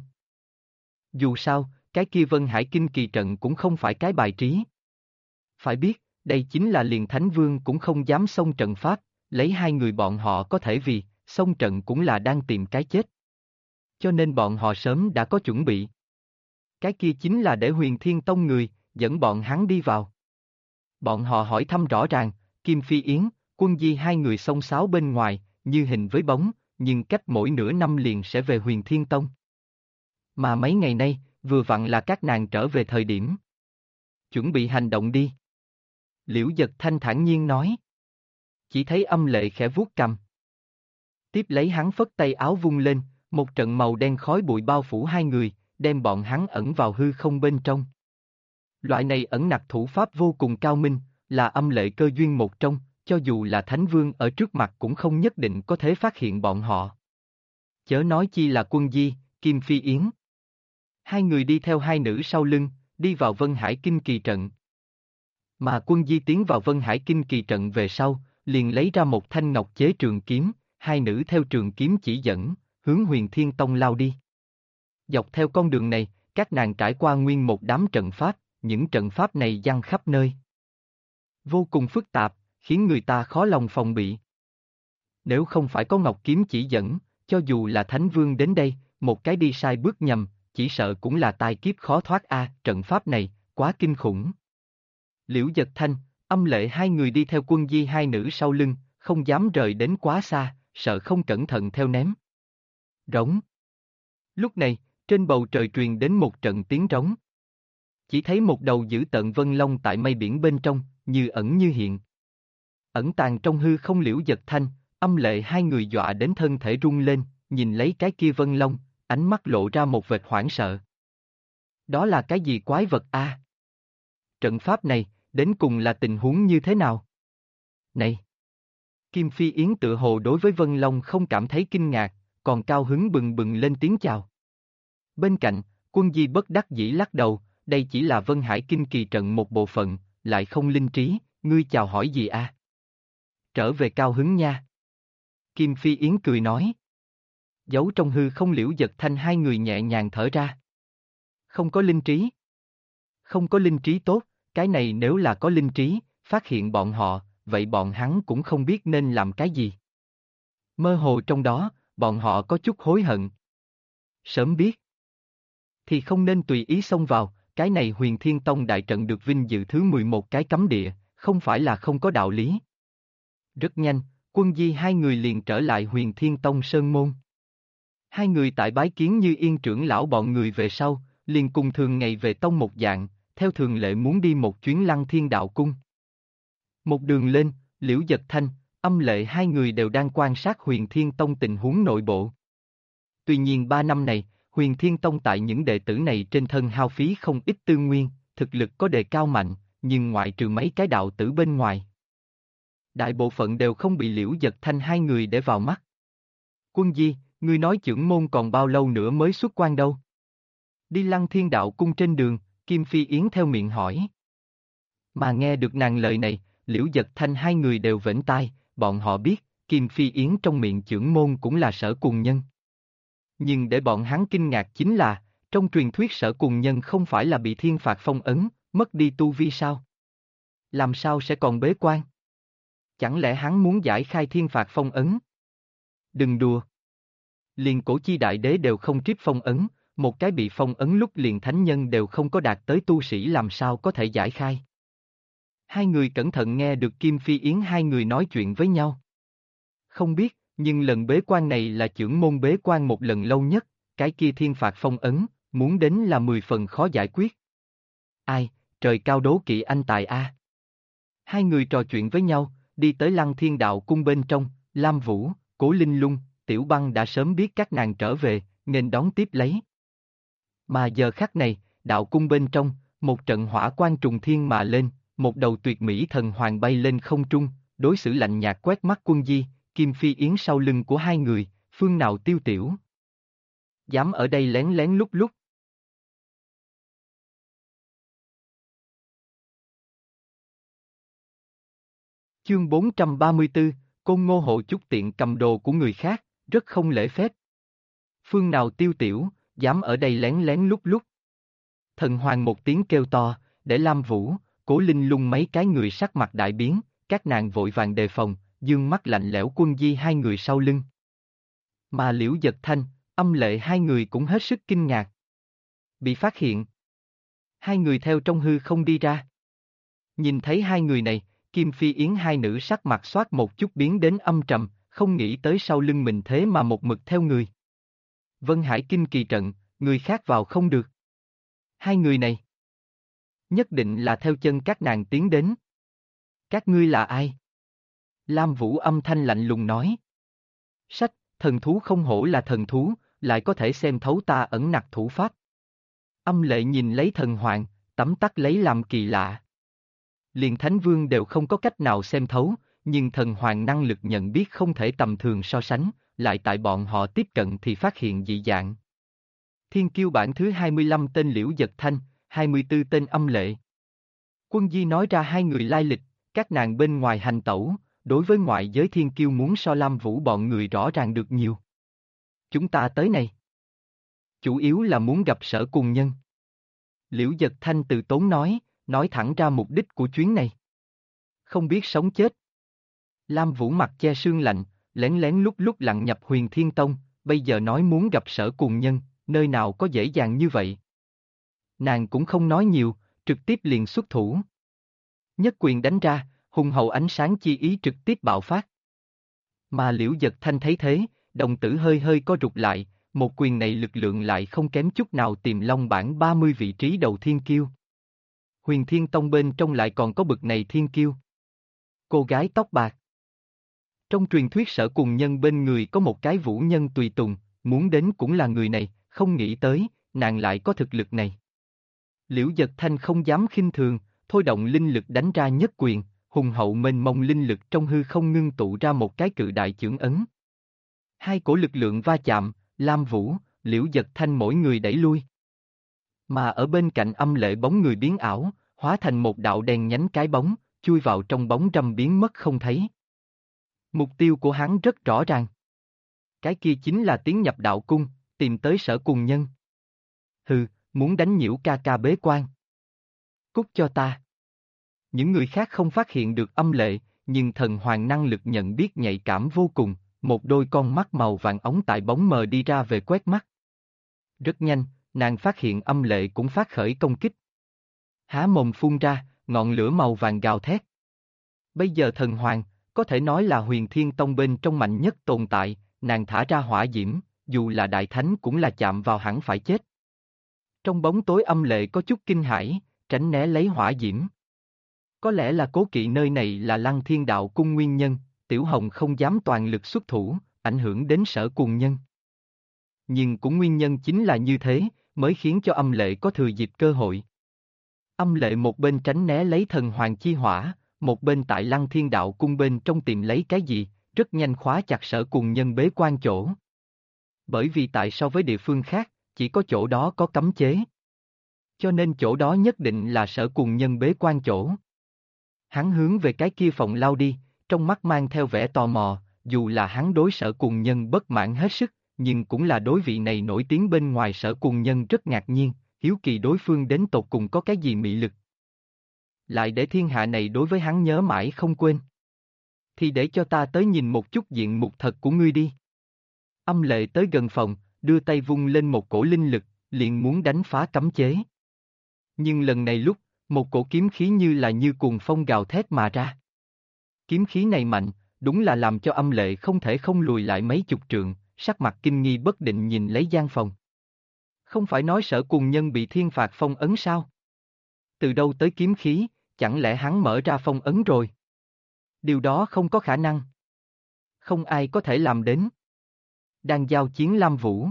Dù sao, cái kia Vân Hải Kinh Kỳ Trận cũng không phải cái bài trí. Phải biết, đây chính là liền Thánh Vương cũng không dám xông trận pháp, lấy hai người bọn họ có thể vì, xông trận cũng là đang tìm cái chết. Cho nên bọn họ sớm đã có chuẩn bị. Cái kia chính là để Huyền Thiên Tông người, dẫn bọn hắn đi vào. Bọn họ hỏi thăm rõ ràng, Kim Phi Yến, Quân Di hai người xông xáo bên ngoài, như hình với bóng, nhưng cách mỗi nửa năm liền sẽ về Huyền Thiên Tông. Mà mấy ngày nay, vừa vặn là các nàng trở về thời điểm. Chuẩn bị hành động đi. Liễu Dật Thanh thản nhiên nói. Chỉ thấy Âm Lệ khẽ vuốt cằm. Tiếp lấy hắn phất tay áo vung lên, một trận màu đen khói bụi bao phủ hai người, đem bọn hắn ẩn vào hư không bên trong. Loại này ẩn nặc thủ pháp vô cùng cao minh, là Âm Lệ cơ duyên một trong, cho dù là Thánh Vương ở trước mặt cũng không nhất định có thể phát hiện bọn họ. Chớ nói chi là Quân Di, Kim Phi Yến. Hai người đi theo hai nữ sau lưng, đi vào Vân Hải Kinh Kỳ Trận. Mà Quân Di tiến vào Vân Hải Kinh Kỳ Trận về sau, liền lấy ra một thanh ngọc chế trường kiếm, hai nữ theo trường kiếm chỉ dẫn, hướng Huyền Thiên Tông lao đi. Dọc theo con đường này, các nàng trải qua nguyên một đám trận pháp, những trận pháp này giăng khắp nơi. Vô cùng phức tạp, khiến người ta khó lòng phòng bị. Nếu không phải có ngọc kiếm chỉ dẫn, cho dù là Thánh Vương đến đây, một cái đi sai bước nhầm, chỉ sợ cũng là tai kiếp khó thoát trận pháp này, quá kinh khủng. Liễu Dật Thanh, Âm Lệ hai người đi theo Quân Di hai nữ sau lưng, không dám rời đến quá xa, sợ không cẩn thận theo ném. Rống. Lúc này, trên bầu trời truyền đến một trận tiếng rống. Chỉ thấy một đầu dữ tợn vân long tại mây biển bên trong, như ẩn như hiện. Ẩn tàng trong hư không. Liễu Dật Thanh, Âm Lệ hai người dọa đến thân thể rung lên, nhìn lấy cái kia vân long, ánh mắt lộ ra một vệt hoảng sợ. Đó là cái gì quái vật a? Trận pháp này, đến cùng là tình huống như thế nào? Này! Kim Phi Yến tự hồ đối với Vân Long không cảm thấy kinh ngạc, còn cao hứng bừng bừng lên tiếng chào. Bên cạnh, Quân Di bất đắc dĩ lắc đầu, đây chỉ là Vân Hải Kinh Kỳ Trận một bộ phận, lại không linh trí, ngươi chào hỏi gì a? Trở về cao hứng nha. Kim Phi Yến cười nói. Giấu trong hư không. Liễu Dật Thanh hai người nhẹ nhàng thở ra. Không có linh trí. Không có linh trí tốt, cái này nếu là có linh trí, phát hiện bọn họ, vậy bọn hắn cũng không biết nên làm cái gì. Mơ hồ trong đó, bọn họ có chút hối hận. Sớm biết thì không nên tùy ý xông vào, cái này Huyền Thiên Tông đại trận được vinh dự thứ 11 cái cấm địa, không phải là không có đạo lý. Rất nhanh, Quân Di hai người liền trở lại Huyền Thiên Tông Sơn Môn. Hai người tại bái kiến Như Yên trưởng lão bọn người về sau, liền cùng thường ngày về tông một dạng, theo thường lệ muốn đi một chuyến Lăng Thiên Đạo Cung. Một đường lên, Liễu Dật Thanh, Âm Lệ hai người đều đang quan sát Huyền Thiên Tông tình huống nội bộ. Tuy nhiên 3 năm này, Huyền Thiên Tông tại những đệ tử này trên thân hao phí không ít tư nguyên, thực lực có đề cao mạnh, nhưng ngoại trừ mấy cái đạo tử bên ngoài. Đại bộ phận đều không bị Liễu Dật Thanh hai người để vào mắt. Quân Di, ngươi nói chưởng môn còn bao lâu nữa mới xuất quan đâu? Đi Lăng Thiên Đạo Cung trên đường, Kim Phi Yến theo miệng hỏi. Mà nghe được nàng lời này, Liễu Dật Thanh hai người đều vểnh tai, bọn họ biết, Kim Phi Yến trong miệng chưởng môn cũng là Sở Cùng Nhân. Nhưng để bọn hắn kinh ngạc chính là, trong truyền thuyết Sở Cùng Nhân không phải là bị thiên phạt phong ấn, mất đi tu vi sao? Làm sao sẽ còn bế quan? Chẳng lẽ hắn muốn giải khai thiên phạt phong ấn? Đừng đùa. Liền Cổ Chi Đại Đế đều không triếp phong ấn, một cái bị phong ấn lúc liền thánh nhân đều không có đạt tới tu sĩ làm sao có thể giải khai. Hai người cẩn thận nghe được Kim Phi Yến hai người nói chuyện với nhau. Không biết, nhưng lần bế quan này là chưởng môn bế quan một lần lâu nhất, cái kia thiên phạt phong ấn, muốn đến là 10 phần khó giải quyết. Ai, trời cao đố kỵ anh tài a. Hai người trò chuyện với nhau, đi tới Lăng Thiên Đạo Cung bên trong, Lam Vũ, Cố Linh Lung, Tiểu Băng đã sớm biết các nàng trở về, nên đón tiếp lấy. Mà giờ khắc này, đạo cung bên trong, một trận hỏa quang trùng thiên mà lên, một đầu tuyệt mỹ thần hoàng bay lên không trung, đối xử lạnh nhạt quét mắt Quân Di, Kim Phi Yến sau lưng của hai người, phương nào tiêu tiểu. Dám ở đây lén lén lúc lúc. Chương 434, Côn Ngô hộ chút tiện cầm đồ của người khác, rất không lễ phép. Phương nào tiêu tiểu, dám ở đây lén lén lúc lúc. Thần hoàng một tiếng kêu to, để Lam Vũ, Cố Linh Lung mấy cái người sắc mặt đại biến, các nàng vội vàng đề phòng, dương mắt lạnh lẽo Quân Di hai người sau lưng. Mà Liễu Dật Thanh, Âm Lệ hai người cũng hết sức kinh ngạc. Bị phát hiện. Hai người theo trong hư không đi ra. Nhìn thấy hai người này, Kim Phi Yến hai nữ sắc mặt xoát một chút biến đến âm trầm, không nghĩ tới sau lưng mình thế mà một mực theo người. Vân Hải Kinh Kỳ trận, người khác vào không được. Hai người này nhất định là theo chân các nàng tiến đến. Các ngươi là ai? Lam Vũ âm thanh lạnh lùng nói. Sách, thần thú không hổ là thần thú, lại có thể xem thấu ta ẩn nặc thủ pháp. Âm Lệ nhìn lấy thần hoàng, tấm tắc lấy làm kỳ lạ. Liền Thánh Vương đều không có cách nào xem thấu, nhưng thần hoàng năng lực nhận biết không thể tầm thường so sánh, lại tại bọn họ tiếp cận thì phát hiện dị dạng. Thiên Kiêu bản thứ 25 tên Liễu Dật Thanh, 24 tên Âm Lệ. Quân Di nói ra hai người lai lịch, các nàng bên ngoài hành tẩu, đối với ngoại giới Thiên Kiêu muốn so Lam Vũ bọn người rõ ràng được nhiều. Chúng ta tới này, chủ yếu là muốn gặp Sở Cùng Nhân. Liễu Dật Thanh từ tốn nói thẳng ra mục đích của chuyến này. Không biết sống chết. Lam Vũ mặt che sương lạnh, lén lén lúc lúc lặng nhập Huyền Thiên Tông, bây giờ nói muốn gặp Sở Cùng Nhân, nơi nào có dễ dàng như vậy. Nàng cũng không nói nhiều, trực tiếp liền xuất thủ. Nhất quyền đánh ra, hùng hậu ánh sáng chi ý trực tiếp bạo phát. Mà Liễu Dật Thanh thấy thế, đồng tử hơi hơi co rụt lại, một quyền này lực lượng lại không kém chút nào tìm Long bảng 30 vị trí đầu thiên kiêu. Huyền Thiên Tông bên trong lại còn có bực này thiên kiêu. Cô gái tóc bạc. Trong truyền thuyết Sở Cùng Nhân bên người có một cái vũ nhân tùy tùng, muốn đến cũng là người này, không nghĩ tới, nàng lại có thực lực này. Liễu Dật Thanh không dám khinh thường, thôi động linh lực đánh ra nhất quyền, hùng hậu mênh mông linh lực trong hư không ngưng tụ ra một cái cự đại chưởng ấn. Hai cổ lực lượng va chạm, Lam Vũ, Liễu Dật Thanh mỗi người đẩy lui. Mà ở bên cạnh Âm Lệ bóng người biến ảo, hóa thành một đạo đèn nhánh cái bóng, chui vào trong bóng râm biến mất không thấy. Mục tiêu của hắn rất rõ ràng. Cái kia chính là tiến nhập đạo cung, tìm tới Sở Cùng Nhân. Hừ, muốn đánh nhiễu ca ca bế quan. Cút cho ta. Những người khác không phát hiện được Âm Lệ, nhưng thần hoàng năng lực nhận biết nhạy cảm vô cùng, một đôi con mắt màu vàng óng tại bóng mờ đi ra về quét mắt. Rất nhanh, nàng phát hiện âm lệ cũng phát khởi công kích. Há mồm phun ra, ngọn lửa màu vàng gào thét. Bây giờ thần hoàng, có thể nói là Huyền Thiên Tông bên trong mạnh nhất tồn tại, nàng thả ra hỏa diễm, dù là đại thánh cũng là chạm vào hẳn phải chết. Trong bóng tối âm lệ có chút kinh hãi, tránh né lấy hỏa diễm. Có lẽ là cố kỵ nơi này là Lăng Thiên Đạo Cung nguyên nhân, Tiểu Hồng không dám toàn lực xuất thủ, ảnh hưởng đến Sở Cuồng Nhân. Nhưng cũng nguyên nhân chính là như thế, mới khiến cho âm lệ có thừa dịp cơ hội. Âm lệ một bên tránh né lấy thần hoàng chi hỏa, một bên tại Lăng Thiên Đạo Cung bên trong tìm lấy cái gì, rất nhanh khóa chặt Sở Cuồng Nhân bế quan chỗ. Bởi vì tại so với địa phương khác, chỉ có chỗ đó có cấm chế. Cho nên chỗ đó nhất định là Sở Cuồng Nhân bế quan chỗ. Hắn hướng về cái kia phòng lao đi, trong mắt mang theo vẻ tò mò, dù là hắn đối Sở Cuồng Nhân bất mãn hết sức, nhưng cũng là đối vị này nổi tiếng bên ngoài Sở Cuồng Nhân rất ngạc nhiên, hiếu kỳ đối phương đến tột cùng có cái gì mị lực. Lại để thiên hạ này đối với hắn nhớ mãi không quên. Thì để cho ta tới nhìn một chút diện mục thật của ngươi đi. Âm lệ tới gần phòng, đưa tay vung lên một cổ linh lực, liền muốn đánh phá cấm chế. Nhưng lần này lúc, một cổ kiếm khí như cuồng phong gào thét mà ra. Kiếm khí này mạnh, đúng là làm cho âm lệ không thể không lùi lại mấy chục trượng, sắc mặt kinh nghi bất định nhìn lấy gian phòng. Không phải nói Sở Cuồng Nhân bị thiên phạt phong ấn sao? Từ đâu tới kiếm khí, chẳng lẽ hắn mở ra phong ấn rồi? Điều đó không có khả năng. Không ai có thể làm đến. Đang giao chiến Lam Vũ.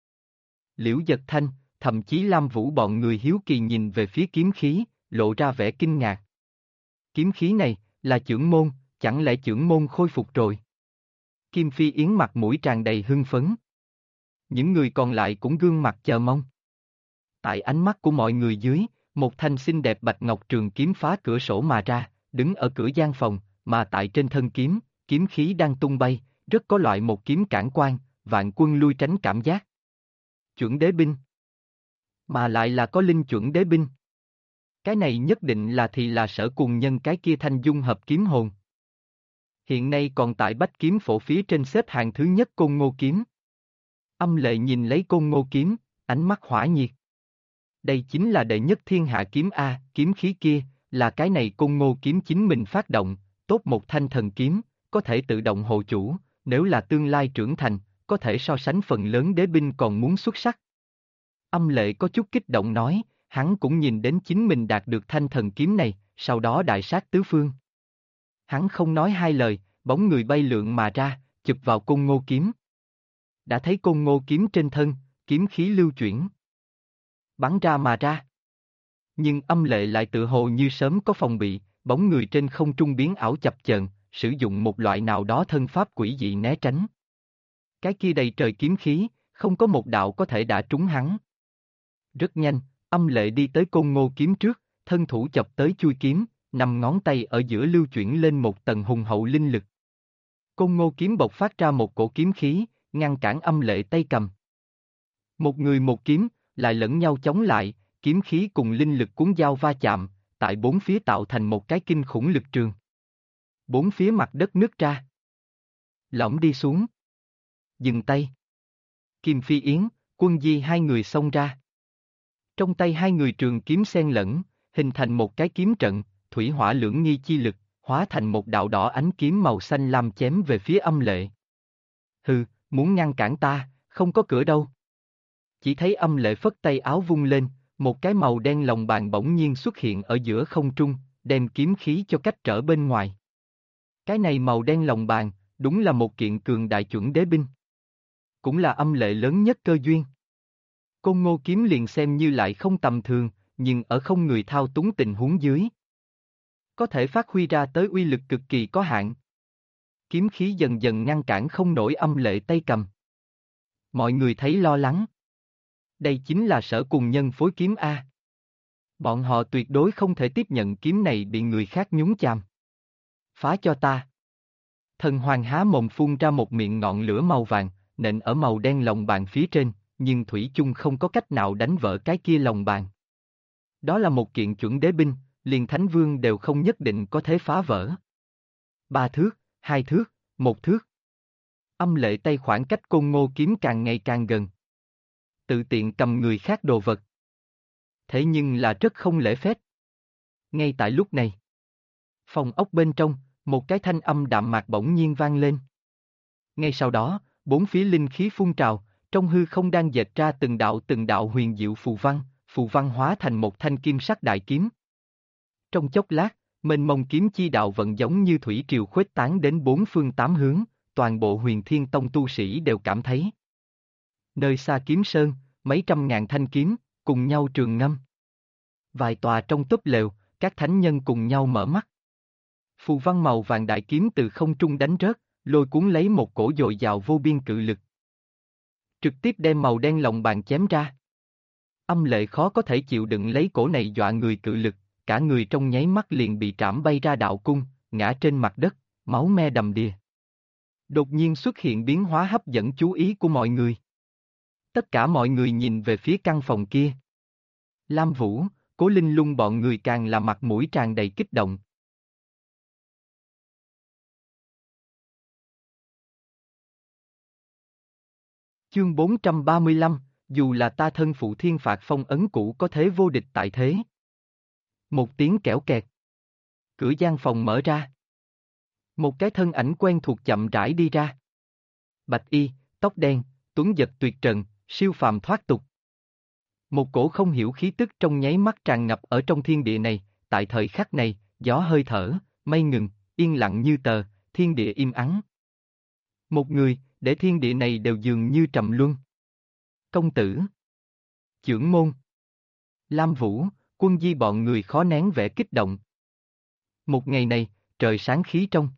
Liễu Giật Thanh, thậm chí Lam Vũ bọn người hiếu kỳ nhìn về phía kiếm khí, lộ ra vẻ kinh ngạc. Kiếm khí này, là chưởng môn, chẳng lẽ chưởng môn khôi phục rồi? Kim Phi Yến mặt mũi tràn đầy hưng phấn. Những người còn lại cũng gương mặt chờ mong. Tại ánh mắt của mọi người dưới, một thanh xinh đẹp bạch ngọc trường kiếm phá cửa sổ mà ra, đứng ở cửa gian phòng, mà tại trên thân kiếm, kiếm khí đang tung bay, rất có loại một kiếm cản quan, vạn quân lui tránh cảm giác. Chuẩn đế binh. Mà lại là có linh chuẩn đế binh. Cái này nhất định là Sở Cuồng Nhân cái kia thanh dung hợp kiếm hồn. Hiện nay còn tại Bách Kiếm Phổ phía trên xếp hạng thứ nhất Côn Ngô kiếm. Âm lệ nhìn lấy Côn Ngô kiếm, ánh mắt hỏa nhiệt. Đây chính là đệ nhất thiên hạ kiếm A, kiếm khí kia, là cái này Côn Ngô kiếm chính mình phát động, tốt một thanh thần kiếm, có thể tự động hộ chủ, nếu là tương lai trưởng thành, có thể so sánh phần lớn đế binh còn muốn xuất sắc. Âm lệ có chút kích động nói, hắn cũng nhìn đến chính mình đạt được thanh thần kiếm này, sau đó đại sát tứ phương. Hắn không nói hai lời, bóng người bay lượn mà ra, chụp vào Côn Ngô kiếm. Đã thấy Côn Ngô kiếm trên thân, kiếm khí lưu chuyển. Bắn ra mà ra. Nhưng âm lệ lại tự hồ như sớm có phòng bị, bóng người trên không trung biến ảo chập chờn, sử dụng một loại nào đó thân pháp quỷ dị né tránh. Cái kia đầy trời kiếm khí, không có một đạo có thể đả trúng hắn. Rất nhanh, âm lệ đi tới Côn Ngô kiếm trước, thân thủ chọc tới chui kiếm, nằm ngón tay ở giữa lưu chuyển lên một tầng hùng hậu linh lực. Côn Ngô kiếm bộc phát ra một cổ kiếm khí, ngăn cản âm lệ tay cầm. Một người một kiếm, lại lẫn nhau chống lại, kiếm khí cùng linh lực cuốn dao va chạm, tại bốn phía tạo thành một cái kinh khủng lực trường. Bốn phía mặt đất nứt ra. Lõm đi xuống. Dừng tay. Kim Phi Yến, Quân Di hai người xông ra. Trong tay hai người trường kiếm xen lẫn, hình thành một cái kiếm trận, thủy hỏa lưỡng nghi chi lực, hóa thành một đạo đỏ ánh kiếm màu xanh lam chém về phía âm lệ. Hừ, muốn ngăn cản ta, không có cửa đâu. Chỉ thấy âm lệ phất tay áo vung lên, một cái màu đen lồng bàn bỗng nhiên xuất hiện ở giữa không trung, đem kiếm khí cho cách trở bên ngoài. Cái này màu đen lồng bàn, đúng là một kiện cường đại chuẩn đế binh. Cũng là âm lệ lớn nhất cơ duyên. Côn Ngô kiếm liền xem như lại không tầm thường, nhưng ở không người thao túng tình huống dưới, có thể phát huy ra tới uy lực cực kỳ có hạn. Kiếm khí dần dần ngăn cản không nổi âm lệ tay cầm. Mọi người thấy lo lắng. Đây chính là Sở Cuồng Nhân phối kiếm A. Bọn họ tuyệt đối không thể tiếp nhận kiếm này bị người khác nhúng chàm. Phá cho ta. Thần hoàng há mồm phun ra một miệng ngọn lửa màu vàng, nện ở màu đen lồng bàn phía trên, nhưng thủy chung không có cách nào đánh vỡ cái kia lồng bàn. Đó là một kiện chuẩn đế binh, liền Thánh Vương đều không nhất định có thể phá vỡ. 3 thước, 2 thước, 1 thước. Âm Lệ tay khoảng cách Côn Ngô kiếm càng ngày càng gần. Tự tiện cầm người khác đồ vật. Thế nhưng là rất không lễ phép. Ngay tại lúc này, phòng ốc bên trong, một cái thanh âm đạm mạc bỗng nhiên vang lên. Ngay sau đó, bốn phía linh khí phun trào, trong hư không đang dệt ra từng đạo huyền diệu phù văn hóa thành một thanh kim sắc đại kiếm. Trong chốc lát, mênh mông kiếm chi đạo vận giống như thủy triều khuếch tán đến bốn phương tám hướng, toàn bộ Huyền Thiên Tông tu sĩ đều cảm thấy. Nơi xa kiếm sơn, mấy trăm ngàn thanh kiếm, cùng nhau trường ngâm. Vài tòa trong túp lều, các thánh nhân cùng nhau mở mắt. Phù văn màu vàng đại kiếm từ không trung đánh rớt, lôi cuốn lấy một cổ dồi dào vô biên cự lực. Trực tiếp đem màu đen lòng bàn chém ra. Âm Lệ khó có thể chịu đựng lấy cổ này dọa người cự lực, cả người trong nháy mắt liền bị trảm bay ra đạo cung, ngã trên mặt đất, máu me đầm đìa. Đột nhiên xuất hiện biến hóa hấp dẫn chú ý của mọi người. Tất cả mọi người nhìn về phía căn phòng kia. Lam Vũ, Cố Linh Lung bọn người càng là mặt mũi tràn đầy kích động. Chương 435, dù là ta thân phụ thiên phạt phong ấn cũ có thế vô địch tại thế. Một tiếng kẽo kẹt. Cửa gian phòng mở ra. Một cái thân ảnh quen thuộc chậm rãi đi ra. Bạch y, tóc đen, tuấn giật tuyệt trần, siêu phàm thoát tục. Một cổ không hiểu khí tức trong nháy mắt tràn ngập ở trong thiên địa này, tại thời khắc này, gió hơi thở, mây ngừng, yên lặng như tờ, thiên địa im ắng. Một người, để thiên địa này đều dường như trầm luân. Công tử. Chưởng môn. Lam Vũ, Quân Di bọn người khó nén vẻ kích động. Một ngày này, trời sáng khí trong.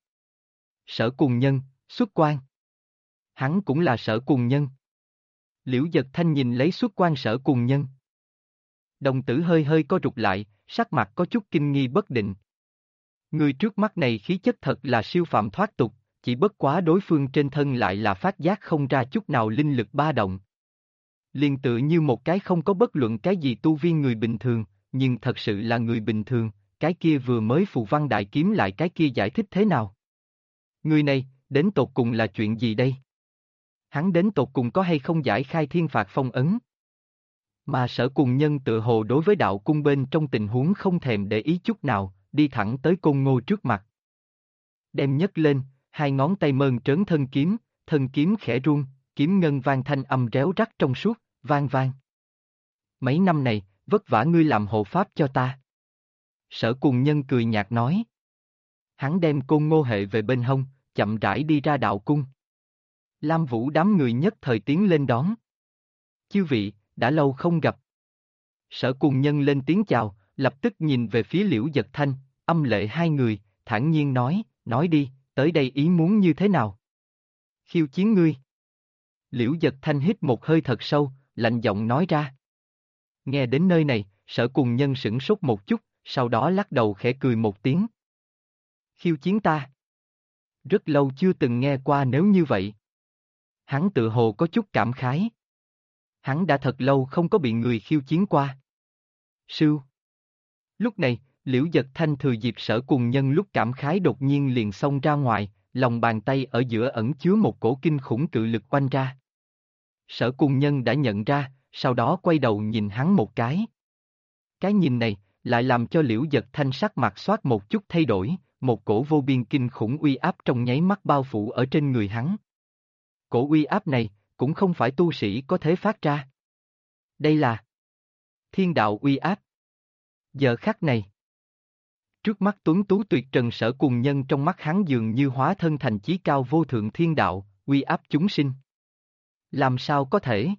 Sở Cùng Nhân, xuất quan. Hắn cũng là Sở Cùng Nhân. Liễu Dật Thanh nhìn lấy xuất quan Sở Cùng Nhân. Đồng tử hơi hơi co rụt lại, sắc mặt có chút kinh nghi bất định. Người trước mắt này khí chất thật là siêu phàm thoát tục, chỉ bất quá đối phương trên thân lại là phát giác không ra chút nào linh lực ba động. Liền tự như một cái không có bất luận cái gì tu vi người bình thường, nhưng thật sự là người bình thường, cái kia vừa mới phù văn đại kiếm lại cái kia giải thích thế nào? Người này, đến tột cùng là chuyện gì đây? Hắn đến tột cùng có hay không giải khai thiên phạt phong ấn? Mà Sở Cùng Nhân tự hồ đối với đạo cung bên trong tình huống không thèm để ý chút nào, đi thẳng tới Côn Ngô trước mặt. Đem nhấc lên, hai ngón tay mơn trớn thân kiếm khẽ rung, kiếm ngân vang thanh âm réo rắt trong suốt, vang vang. Mấy năm này, vất vả ngươi làm hộ pháp cho ta. Sở Cùng Nhân cười nhạt nói. Hắn đem Côn Ngô hệ về bên hông, chậm rãi đi ra đạo cung. Lam Vũ đám người nhất thời tiến lên đón. Chư vị, đã lâu không gặp. Sở Cùng Nhân lên tiếng chào, lập tức nhìn về phía Liễu Dật Thanh, Âm Lệ hai người, thản nhiên nói đi, tới đây ý muốn như thế nào? Khiêu chiến ngươi. Liễu Dật Thanh hít một hơi thật sâu, lạnh giọng nói ra. Nghe đến nơi này, Sở Cùng Nhân sửng sốt một chút, sau đó lắc đầu khẽ cười một tiếng. Khiêu chiến ta? Rất lâu chưa từng nghe qua nếu như vậy. Hắn tự hồ có chút cảm khái. Hắn đã thật lâu không có bị người khiêu chiến qua. Sưu. Lúc này, Liễu Dật Thanh thừa dịp Sở Cùng Nhân lúc cảm khái đột nhiên liền xông ra ngoài, lòng bàn tay ở giữa ẩn chứa một cổ kinh khủng cự lực oanh ra. Sở Cùng Nhân đã nhận ra, sau đó quay đầu nhìn hắn một cái. Cái nhìn này, lại làm cho Liễu Dật Thanh sắc mặt xoát một chút thay đổi, một cổ vô biên kinh khủng uy áp trong nháy mắt bao phủ ở trên người hắn. Cổ uy áp này, cũng không phải tu sĩ có thể phát ra. Đây là thiên đạo uy áp. Giờ khắc này, trước mắt tuấn tú tuyệt trần Sở Cùng Nhân trong mắt hắn dường như hóa thân thành chí cao vô thượng thiên đạo, uy áp chúng sinh. Làm sao có thể?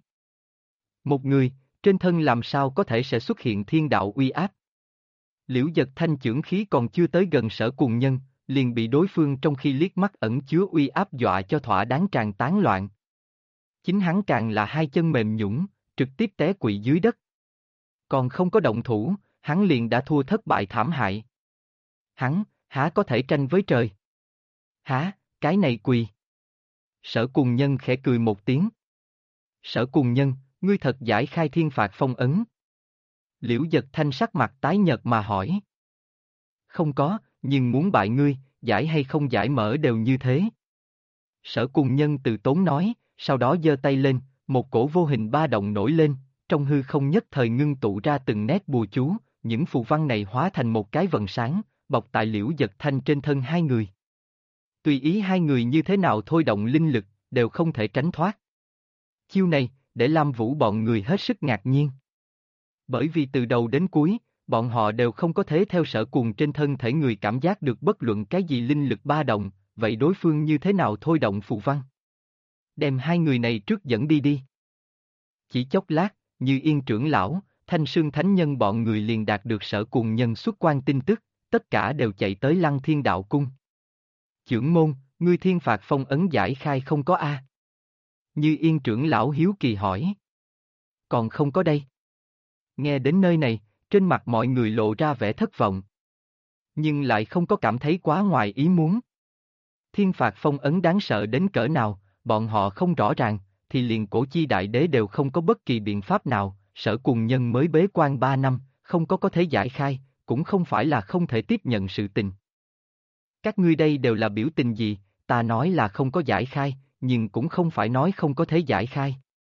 Một người, trên thân làm sao có thể sẽ xuất hiện thiên đạo uy áp? Liễu Dật Thanh chưởng khí còn chưa tới gần Sở Cùng Nhân, liền bị đối phương trong khi liếc mắt ẩn chứa uy áp dọa cho thỏa đáng tràn tán loạn. Chính hắn càng là hai chân mềm nhũn, trực tiếp té quỵ dưới đất. Còn không có động thủ, hắn liền đã thua thất bại thảm hại. Hắn, há có thể tranh với trời? Há, cái này quỳ. Sở Cùng Nhân khẽ cười một tiếng. Sở Cùng Nhân, ngươi thật giải khai thiên phạt phong ấn. Liễu Dật Thanh sắc mặt tái nhợt mà hỏi. Không có, nhưng muốn bại ngươi, giải hay không giải mở đều như thế. Sở Cùng Nhân từ tốn nói, sau đó giơ tay lên, một cổ vô hình ba động nổi lên, trong hư không nhất thời ngưng tụ ra từng nét bùa chú, những phù văn này hóa thành một cái vần sáng, bọc tại Liễu Giật Thanh trên thân hai người. Tùy ý hai người như thế nào thôi động linh lực, đều không thể tránh thoát. Chiêu này, để Lam Vũ bọn người hết sức ngạc nhiên. Bởi vì từ đầu đến cuối, bọn họ đều không có thế theo Sở Cuồng trên thân thể người cảm giác được bất luận cái gì linh lực ba động, vậy đối phương như thế nào thôi động phù văn? Đem hai người này trước dẫn đi đi. Chỉ chốc lát, Như Yên trưởng lão, Thanh Sương Thánh Nhân bọn người liền đạt được Sở Cuồng nhân xuất quan tin tức, tất cả đều chạy tới Lăng Thiên Đạo Cung. Chưởng môn, ngươi thiên phạt phong ấn giải khai không có a? Như Yên trưởng lão hiếu kỳ hỏi. Còn không có đây. Nghe đến nơi này, trên mặt mọi người lộ ra vẻ thất vọng. Nhưng lại không có cảm thấy quá ngoài ý muốn. Thiên phạt phong ấn đáng sợ đến cỡ nào, bọn họ không rõ ràng, thì liền Cổ Chi Đại Đế đều không có bất kỳ biện pháp nào, Sở Cùng Nhân mới bế quan 3 năm, không có thể giải khai, cũng không phải là không thể tiếp nhận sự tình. Các ngươi đây đều là biểu tình gì, ta nói là không có giải khai, nhưng cũng không phải nói không có thể giải khai.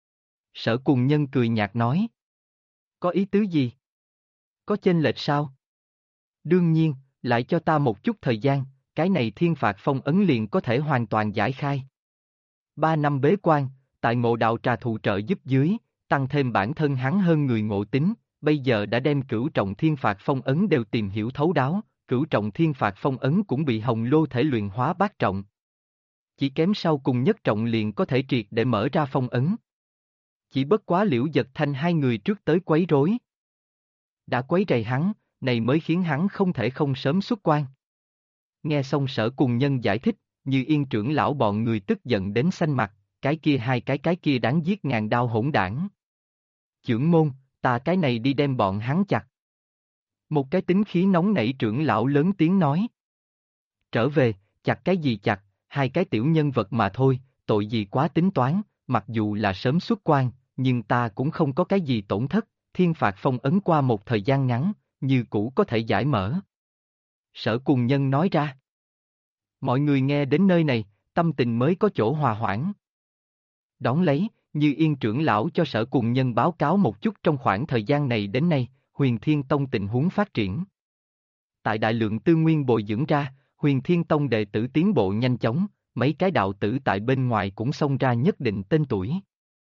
Sở Cùng Nhân cười nhạt nói. Có ý tứ gì? Có chênh lệch sao? Đương nhiên, lại cho ta một chút thời gian, cái này thiên phạt phong ấn liền có thể hoàn toàn giải khai. 3 năm bế quan, tại Ngộ Đạo Trà thụ trợ giúp dưới, tăng thêm bản thân hắn hơn người ngộ tính, bây giờ đã đem cửu trọng thiên phạt phong ấn đều tìm hiểu thấu đáo, cửu trọng thiên phạt phong ấn cũng bị hồng lô thể luyện hóa bát trọng. Chỉ kém sau cùng nhất trọng liền có thể triệt để mở ra phong ấn. Chỉ bất quá Liễu Giật Thanh hai người trước tới quấy rối. Đã quấy rầy hắn, này mới khiến hắn không thể không sớm xuất quan. Nghe xong Sở Cùng Nhân giải thích, Như Yên trưởng lão bọn người tức giận đến xanh mặt, cái kia hai cái kia đáng giết ngàn đao hỗn đảng. Chưởng môn, ta cái này đi đem bọn hắn chặt. Một cái tính khí nóng nảy trưởng lão lớn tiếng nói. Trở về, chặt cái gì chặt, hai cái tiểu nhân vật mà thôi, tội gì quá tính toán, mặc dù là sớm xuất quan, nhưng ta cũng không có cái gì tổn thất, thiên phạt phong ấn qua một thời gian ngắn, như cũ có thể giải mở. Sở Cùng Nhân nói ra. Mọi người nghe đến nơi này, tâm tình mới có chỗ hòa hoãn. Đón lấy, Như Yên trưởng lão cho Sở Cùng Nhân báo cáo một chút trong khoảng thời gian này đến nay, Huyền Thiên Tông tình huống phát triển. Tại đại lượng tư nguyên bồi dưỡng ra, Huyền Thiên Tông đệ tử tiến bộ nhanh chóng, mấy cái đạo tử tại bên ngoài cũng xông ra nhất định tên tuổi.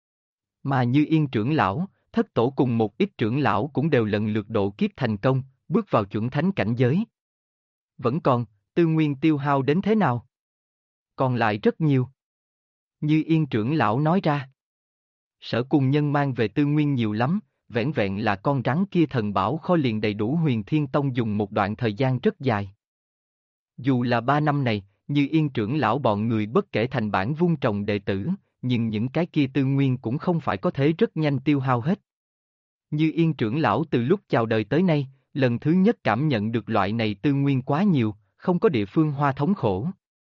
Mà Như Yên trưởng lão, Thất Tổ cùng một ít trưởng lão cũng đều lần lượt độ kiếp thành công, bước vào chuẩn thánh cảnh giới. Vẫn còn, tư nguyên tiêu hao đến thế nào? Còn lại rất nhiều. Như Yên trưởng lão nói ra. Sở Cùng Nhân mang về tư nguyên nhiều lắm, vẻn vẹn là con rắn kia thần bảo kho liền đầy đủ Huyền Thiên Tông dùng một đoạn thời gian rất dài. Dù là 3 năm này, Như Yên trưởng lão bọn người bất kể thành bản vun trồng đệ tử, nhưng những cái kia tư nguyên cũng không phải có thể rất nhanh tiêu hao hết. Như Yên trưởng lão từ lúc chào đời tới nay, lần thứ nhất cảm nhận được loại này tư nguyên quá nhiều, không có địa phương hoa thống khổ.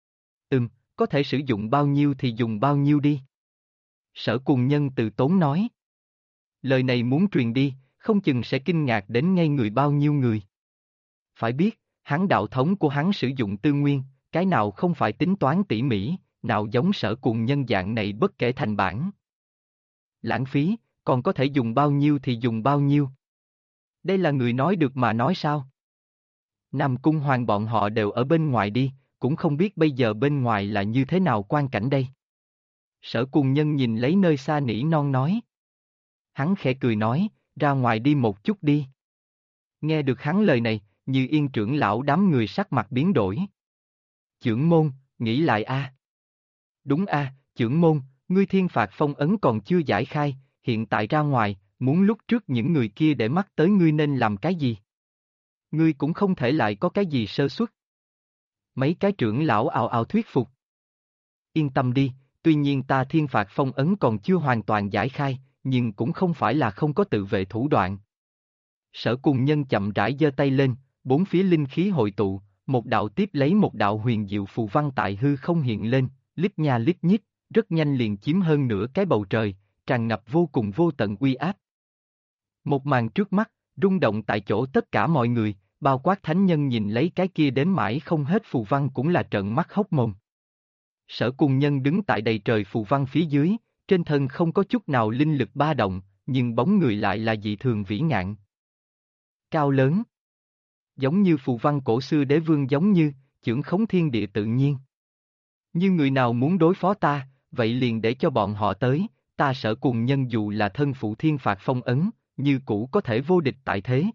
Có thể sử dụng bao nhiêu thì dùng bao nhiêu đi. Sở Cùng Nhân từ tốn nói. Lời này muốn truyền đi, không chừng sẽ kinh ngạc đến ngay người bao nhiêu người. Phải biết, hắn đạo thống của hắn sử dụng tư nguyên, cái nào không phải tính toán tỉ mỉ, nào giống Sở Cùng Nhân dạng này bất kể thành bản. Lãng phí, còn có thể dùng bao nhiêu thì dùng bao nhiêu. Đây là người nói được mà nói sao? Nam Cung Hoàng bọn họ đều ở bên ngoài đi, cũng không biết bây giờ bên ngoài là như thế nào quan cảnh đây. Sở Cùng Nhân nhìn lấy nơi xa nỉ non nói. Hắn khẽ cười nói, ra ngoài đi một chút đi. Nghe được hắn lời này, Như Yên trưởng lão đám người sắc mặt biến đổi. Chưởng môn, nghĩ lại a. Đúng a, chưởng môn, ngươi thiên phạt phong ấn còn chưa giải khai, hiện tại ra ngoài, muốn lúc trước những người kia để mắt tới ngươi nên làm cái gì? Ngươi cũng không thể lại có cái gì sơ suất. Mấy cái trưởng lão ào ào thuyết phục. Yên tâm đi, tuy nhiên ta thiên phạt phong ấn còn chưa hoàn toàn giải khai, nhưng cũng không phải là không có tự vệ thủ đoạn. Sở Cùng Nhân chậm rãi giơ tay lên, bốn phía linh khí hội tụ, một đạo tiếp lấy một đạo huyền diệu phù văn tại hư không hiện lên, lít nha lít nhít, rất nhanh liền chiếm hơn nửa cái bầu trời, tràn ngập vô cùng vô tận uy áp. Một màn trước mắt, rung động tại chỗ tất cả mọi người, bao quát thánh nhân nhìn lấy cái kia đến mãi không hết phù văn cũng là trợn mắt hốc mồm. Sở Cùng Nhân đứng tại đầy trời phù văn phía dưới, trên thân không có chút nào linh lực ba động, nhưng bóng người lại là dị thường vĩ ngạn. Cao lớn. Giống như phù văn cổ xưa đế vương, giống như chưởng khống thiên địa tự nhiên. Như người nào muốn đối phó ta, vậy liền để cho bọn họ tới, ta Sở Cùng Nhân dù là thân phụ thiên phạt phong ấn, như cũ có thể vô địch tại thế.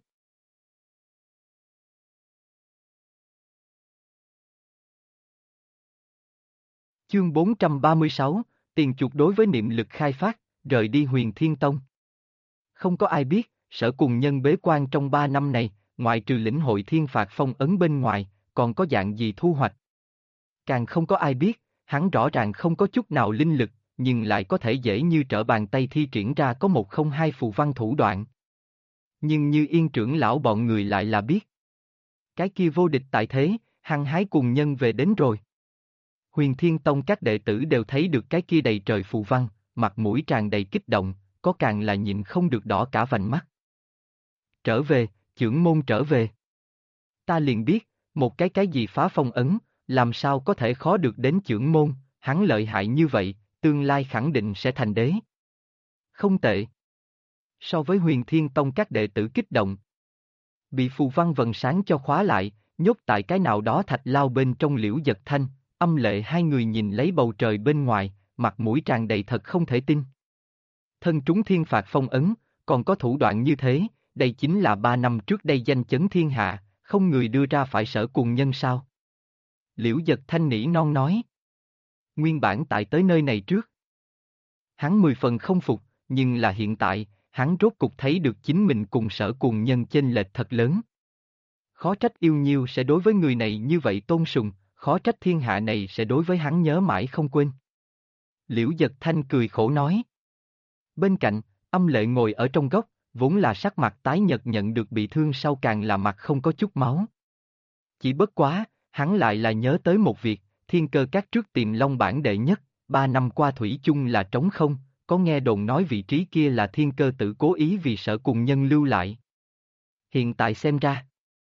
Chương 436, tiền chuộc đối với niệm lực khai phát, rời đi Huyền Thiên Tông. Không có ai biết, Sở Cùng Nhân bế quan trong 3 năm này, ngoại trừ lĩnh hội thiên phạt phong ấn bên ngoài, còn có dạng gì thu hoạch. Càng không có ai biết, hắn rõ ràng không có chút nào linh lực, nhưng lại có thể dễ như trở bàn tay thi triển ra có 102 phù văn thủ đoạn. Nhưng như Yên trưởng lão bọn người lại là biết. Cái kia vô địch tại thế, hăng hái cùng nhân về đến rồi. Huyền Thiên Tông các đệ tử đều thấy được cái kia đầy trời phù văn, mặt mũi tràn đầy kích động, có càng là nhịn không được đỏ cả vành mắt. Trở về, chưởng môn trở về. Ta liền biết, một cái gì phá phong ấn, làm sao có thể khó được đến chưởng môn, hắn lợi hại như vậy, tương lai khẳng định sẽ thành đế. Không tệ. So với Huyền Thiên Tông các đệ tử kích động, bị phù văn vần sáng cho khóa lại, nhốt tại cái nào đó thạch lao bên trong Liễu Dật Thanh, Âm Lệ hai người nhìn lấy bầu trời bên ngoài, mặt mũi tràn đầy thật không thể tin. Thân trúng thiên phạt phong ấn, còn có thủ đoạn như thế, đây chính là 3 năm trước đây danh chấn thiên hạ, không người đưa ra phải Sở Cùng Nhân sao? Liễu Dật Thanh nỉ non nói. Nguyên bản tại tới nơi này trước, hắn 10 phần không phục, nhưng là hiện tại, hắn rốt cục thấy được chính mình cùng Sở Cùng Nhân chênh lệch thật lớn. Khó trách yêu nhiêu sẽ đối với người này như vậy tôn sùng, khó trách thiên hạ này sẽ đối với hắn nhớ mãi không quên. Liễu Dật Thanh cười khổ nói. Bên cạnh, Âm Lệ ngồi ở trong góc, vốn là sắc mặt tái nhợt, nhận được bị thương sau càng là mặt không có chút máu. Chỉ bất quá, hắn lại là nhớ tới một việc, Thiên Cơ Các trước Tiềm Long bảng đệ nhất, 3 năm qua thủy chung là trống không, có nghe đồn nói vị trí kia là Thiên Cơ tự cố ý vì Sở Cùng Nhân lưu lại. Hiện tại xem ra,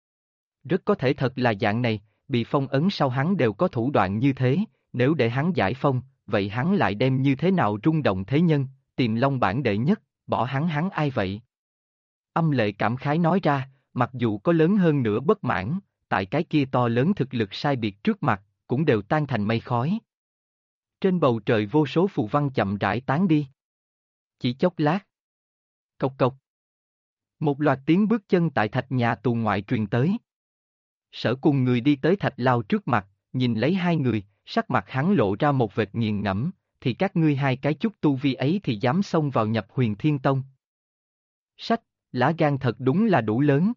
rất có thể thật là dạng này, bị phong ấn sau hắn đều có thủ đoạn như thế, nếu để hắn giải phong, vậy hắn lại đem như thế nào rung động thế nhân, Tiềm Long bảng đệ nhất, bỏ hắn ai vậy? Âm Lệ cảm khái nói ra, mặc dù có lớn hơn nữa bất mãn, tại cái kia to lớn thực lực sai biệt trước mặt, cũng đều tan thành mây khói. Trên bầu trời vô số phù văn chậm rãi tán đi. Chỉ chốc lát. Cộc cộc. Một loạt tiếng bước chân tại thạch nhà tù ngoại truyền tới. Sở Cùng người đi tới thạch lao trước mặt, nhìn lấy hai người, sắc mặt hắn lộ ra một vệt nghiền ngẫm, thì các ngươi hai cái chút tu vi ấy thì dám xông vào nhập Huyền Thiên Tông. Sách, lá gan thật đúng là đủ lớn.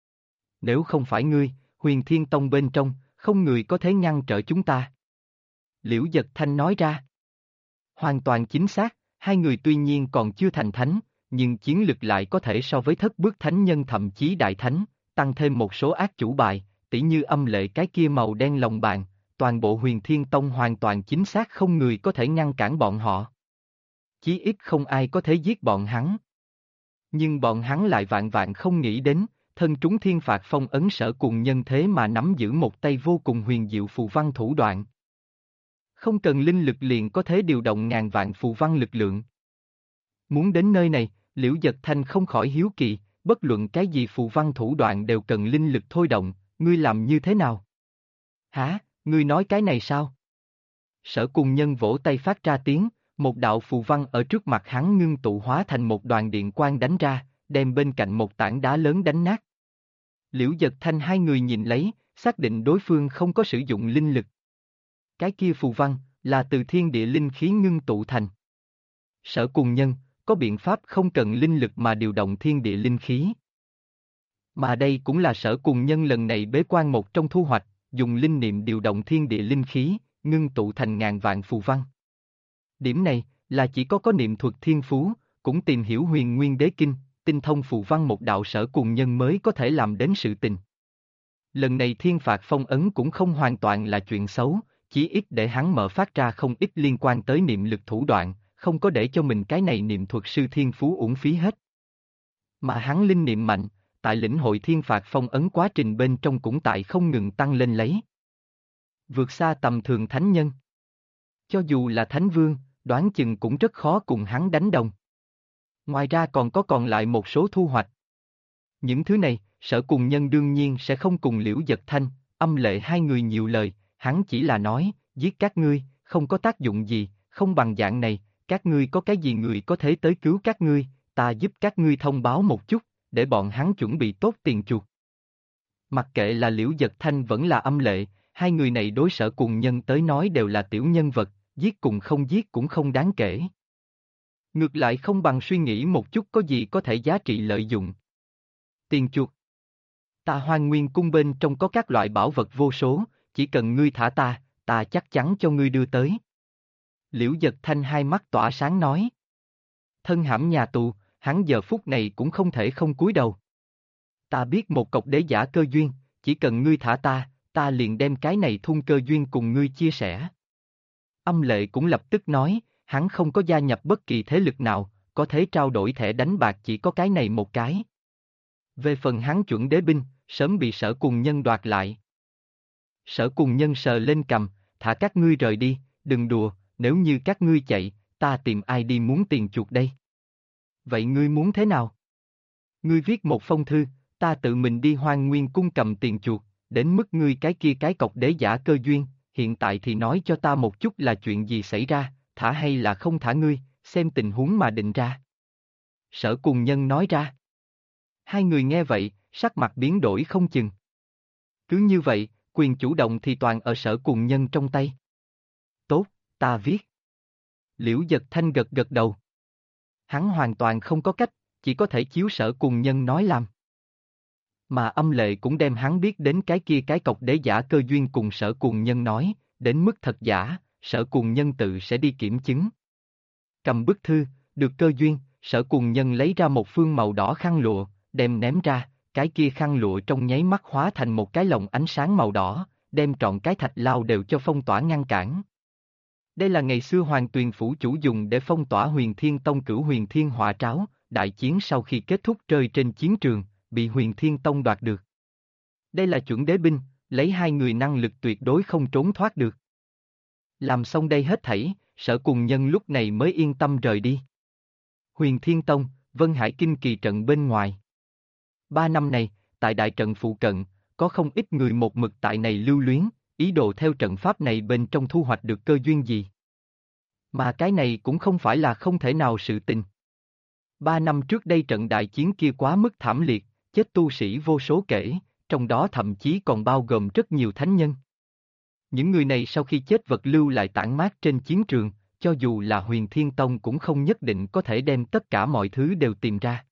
Nếu không phải ngươi, Huyền Thiên Tông bên trong, không người có thể ngăn trở chúng ta. Liễu Dật Thanh nói ra. Hoàn toàn chính xác, hai người tuy nhiên còn chưa thành thánh, nhưng chiến lực lại có thể so với thất bước thánh nhân thậm chí đại thánh, tăng thêm một số ác chủ bài, tỉ như Âm Lệ cái kia màu đen lòng bàn, toàn bộ Huyền Thiên Tông hoàn toàn chính xác không người có thể ngăn cản bọn họ. Chí ít không ai có thể giết bọn hắn. Nhưng bọn hắn lại vạn vạn không nghĩ đến, thân trúng thiên phạt phong ấn Sở Cùng Nhân thế mà nắm giữ một tay vô cùng huyền diệu phù văn thủ đoạn. Không cần linh lực liền có thể điều động ngàn vạn phù văn lực lượng. Muốn đến nơi này, Liễu Dật Thanh không khỏi hiếu kỳ, bất luận cái gì phù văn thủ đoạn đều cần linh lực thôi động, ngươi làm như thế nào? Hả, ngươi nói cái này sao? Sở Cùng Nhân vỗ tay phát ra tiếng, một đạo phù văn ở trước mặt hắn ngưng tụ hóa thành một đoàn điện quang đánh ra, đem bên cạnh một tảng đá lớn đánh nát. Liễu Dật Thanh hai người nhìn lấy, xác định đối phương không có sử dụng linh lực. Cái kia phù văn, là từ thiên địa linh khí ngưng tụ thành. Sở Cùng Nhân, có biện pháp không cần linh lực mà điều động thiên địa linh khí. Mà đây cũng là Sở Cùng Nhân lần này bế quan một trong thu hoạch, dùng linh niệm điều động thiên địa linh khí, ngưng tụ thành ngàn vạn phù văn. Điểm này, là chỉ có niệm thuật thiên phú, cũng tìm hiểu huyền nguyên đế kinh, tinh thông phù văn một đạo Sở Cùng Nhân mới có thể làm đến sự tình. Lần này thiên phạt phong ấn cũng không hoàn toàn là chuyện xấu, chí ít để hắn mở phát ra không ít liên quan tới niệm lực thủ đoạn, không có để cho mình cái này niệm thuật sư thiên phú uổng phí hết. Mà hắn linh niệm mạnh, tại lĩnh hội thiên phạt phong ấn quá trình bên trong cũng tại không ngừng tăng lên lấy. Vượt xa tầm thường thánh nhân. Cho dù là Thánh Vương, đoán chừng cũng rất khó cùng hắn đánh đồng. Ngoài ra còn lại một số thu hoạch. Những thứ này, Sở Cùng Nhân đương nhiên sẽ không cùng Liễu Dật Thanh, Âm Lệ hai người nhiều lời, hắn chỉ là nói, giết các ngươi, không có tác dụng gì, không bằng dạng này, các ngươi có cái gì người có thể tới cứu các ngươi, ta giúp các ngươi thông báo một chút, để bọn hắn chuẩn bị tốt tiền chuộc. Mặc kệ là Liễu Dật Thanh vẫn là Âm Lệ, hai người này đối Sở Cùng Nhân tới nói đều là tiểu nhân vật, giết cùng không giết cũng không đáng kể. Ngược lại không bằng suy nghĩ một chút có gì có thể giá trị lợi dụng. Tiền chuộc. Ta Hoang Nguyên cung bên trong có các loại bảo vật vô số, chỉ cần ngươi thả ta chắc chắn cho ngươi đưa tới. Liễu Dật Thanh hai mắt tỏa sáng nói. Thân hãm nhà tù, hắn giờ phút này cũng không thể không cúi đầu. Ta biết một cọc đế giả cơ duyên, chỉ cần ngươi thả ta liền đem cái này thun cơ duyên cùng ngươi chia sẻ. Âm Lệ cũng lập tức nói, hắn không có gia nhập bất kỳ thế lực nào, có thể trao đổi thẻ đánh bạc chỉ có cái này một cái. Về phần hắn chuẩn đế binh, sớm bị Sở Cùng Nhân đoạt lại. Sở Cùng Nhân sờ lên cằm, thả các ngươi rời đi, đừng đùa, nếu như các ngươi chạy, ta tìm ai đi muốn tiền chuộc đây? Vậy ngươi muốn thế nào? Ngươi viết một phong thư, ta tự mình đi Hoang Nguyên cung cầm tiền chuộc, đến mức ngươi cái kia cái cọc đế giả cơ duyên, hiện tại thì nói cho ta một chút là chuyện gì xảy ra, thả hay là không thả ngươi, xem tình huống mà định ra. Sở Cùng Nhân nói ra. Hai người nghe vậy, sắc mặt biến đổi không chừng. Cứ như vậy, quyền chủ động thì toàn ở Sở Cùng Nhân trong tay. Tốt, ta viết. Liễu Dật Thanh gật gật đầu. Hắn hoàn toàn không có cách, chỉ có thể chiếu Sở Cùng Nhân nói làm. Mà Âm Lệ cũng đem hắn biết đến cái kia cái cọc đế giả cơ duyên cùng Sở Cùng Nhân nói, đến mức thật giả, Sở Cùng Nhân tự sẽ đi kiểm chứng. Cầm bức thư, được cơ duyên, Sở Cùng Nhân lấy ra một phương màu đỏ khăn lụa, đem ném ra, cái kia khăn lụa trong nháy mắt hóa thành một cái lồng ánh sáng màu đỏ, đem trọn cái thạch lao đều cho phong tỏa ngăn cản. Đây là ngày xưa Hoàng Tuyền Phủ chủ dùng để phong tỏa Huyền Thiên Tông cửu Huyền Thiên Hỏa Tráo, đại chiến sau khi kết thúc rơi trên chiến trường, bị Huyền Thiên Tông đoạt được. Đây là chuẩn đế binh, lấy hai người năng lực tuyệt đối không trốn thoát được. Làm xong đây hết thảy, Sở Cùng Nhân lúc này mới yên tâm rời đi. Huyền Thiên Tông, Vân Hải Kinh Kỳ trận bên ngoài. 3 năm này, tại đại trận phụ cận, có không ít người một mực tại này lưu luyến, ý đồ theo trận pháp này bên trong thu hoạch được cơ duyên gì. Mà cái này cũng không phải là không thể nào sự tình. 3 năm trước đây trận đại chiến kia quá mức thảm liệt, chết tu sĩ vô số kể, trong đó thậm chí còn bao gồm rất nhiều thánh nhân. Những người này sau khi chết vật lưu lại tản mát trên chiến trường, cho dù là Huyền Thiên Tông cũng không nhất định có thể đem tất cả mọi thứ đều tìm ra.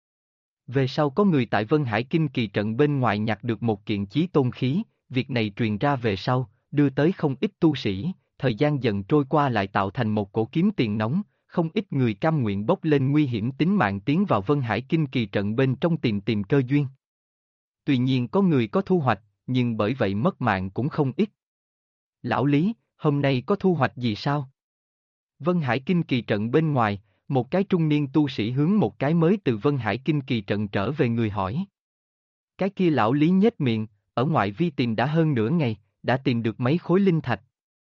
Về sau có người tại Vân Hải Kinh Kỳ trận bên ngoài nhặt được một kiện chí tôn khí, việc này truyền ra về sau, đưa tới không ít tu sĩ, thời gian dần trôi qua lại tạo thành một cổ kiếm tiền nóng, không ít người cam nguyện bốc lên nguy hiểm tính mạng tiến vào Vân Hải Kinh Kỳ trận bên trong tìm cơ duyên. Tuy nhiên có người có thu hoạch, nhưng bởi vậy mất mạng cũng không ít. Lão Lý, hôm nay có thu hoạch gì sao? Vân Hải Kinh Kỳ trận bên ngoài, một cái trung niên tu sĩ hướng một cái mới từ Vân Hải Kinh Kỳ trận trở về người hỏi. Cái kia lão Lý nhếch miệng, ở ngoại vi tìm đã hơn nửa ngày, đã tìm được mấy khối linh thạch.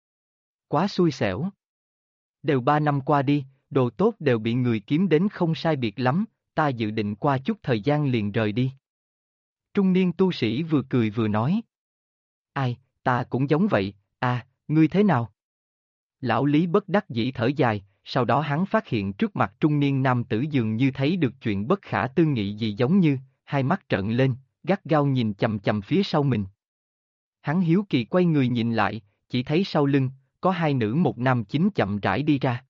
Quá xui xẻo. Đều 3 năm qua đi, đồ tốt đều bị người kiếm đến không sai biệt lắm, ta dự định qua chút thời gian liền rời đi. Trung niên tu sĩ vừa cười vừa nói. Ai, ta cũng giống vậy, ngươi thế nào? Lão Lý bất đắc dĩ thở dài, sau đó hắn phát hiện trước mặt trung niên nam tử dường như thấy được chuyện bất khả tư nghị gì giống như, hai mắt trợn lên, gắt gao nhìn chằm chằm phía sau mình. Hắn hiếu kỳ quay người nhìn lại, chỉ thấy sau lưng, có hai nữ một nam chính chậm rãi đi ra.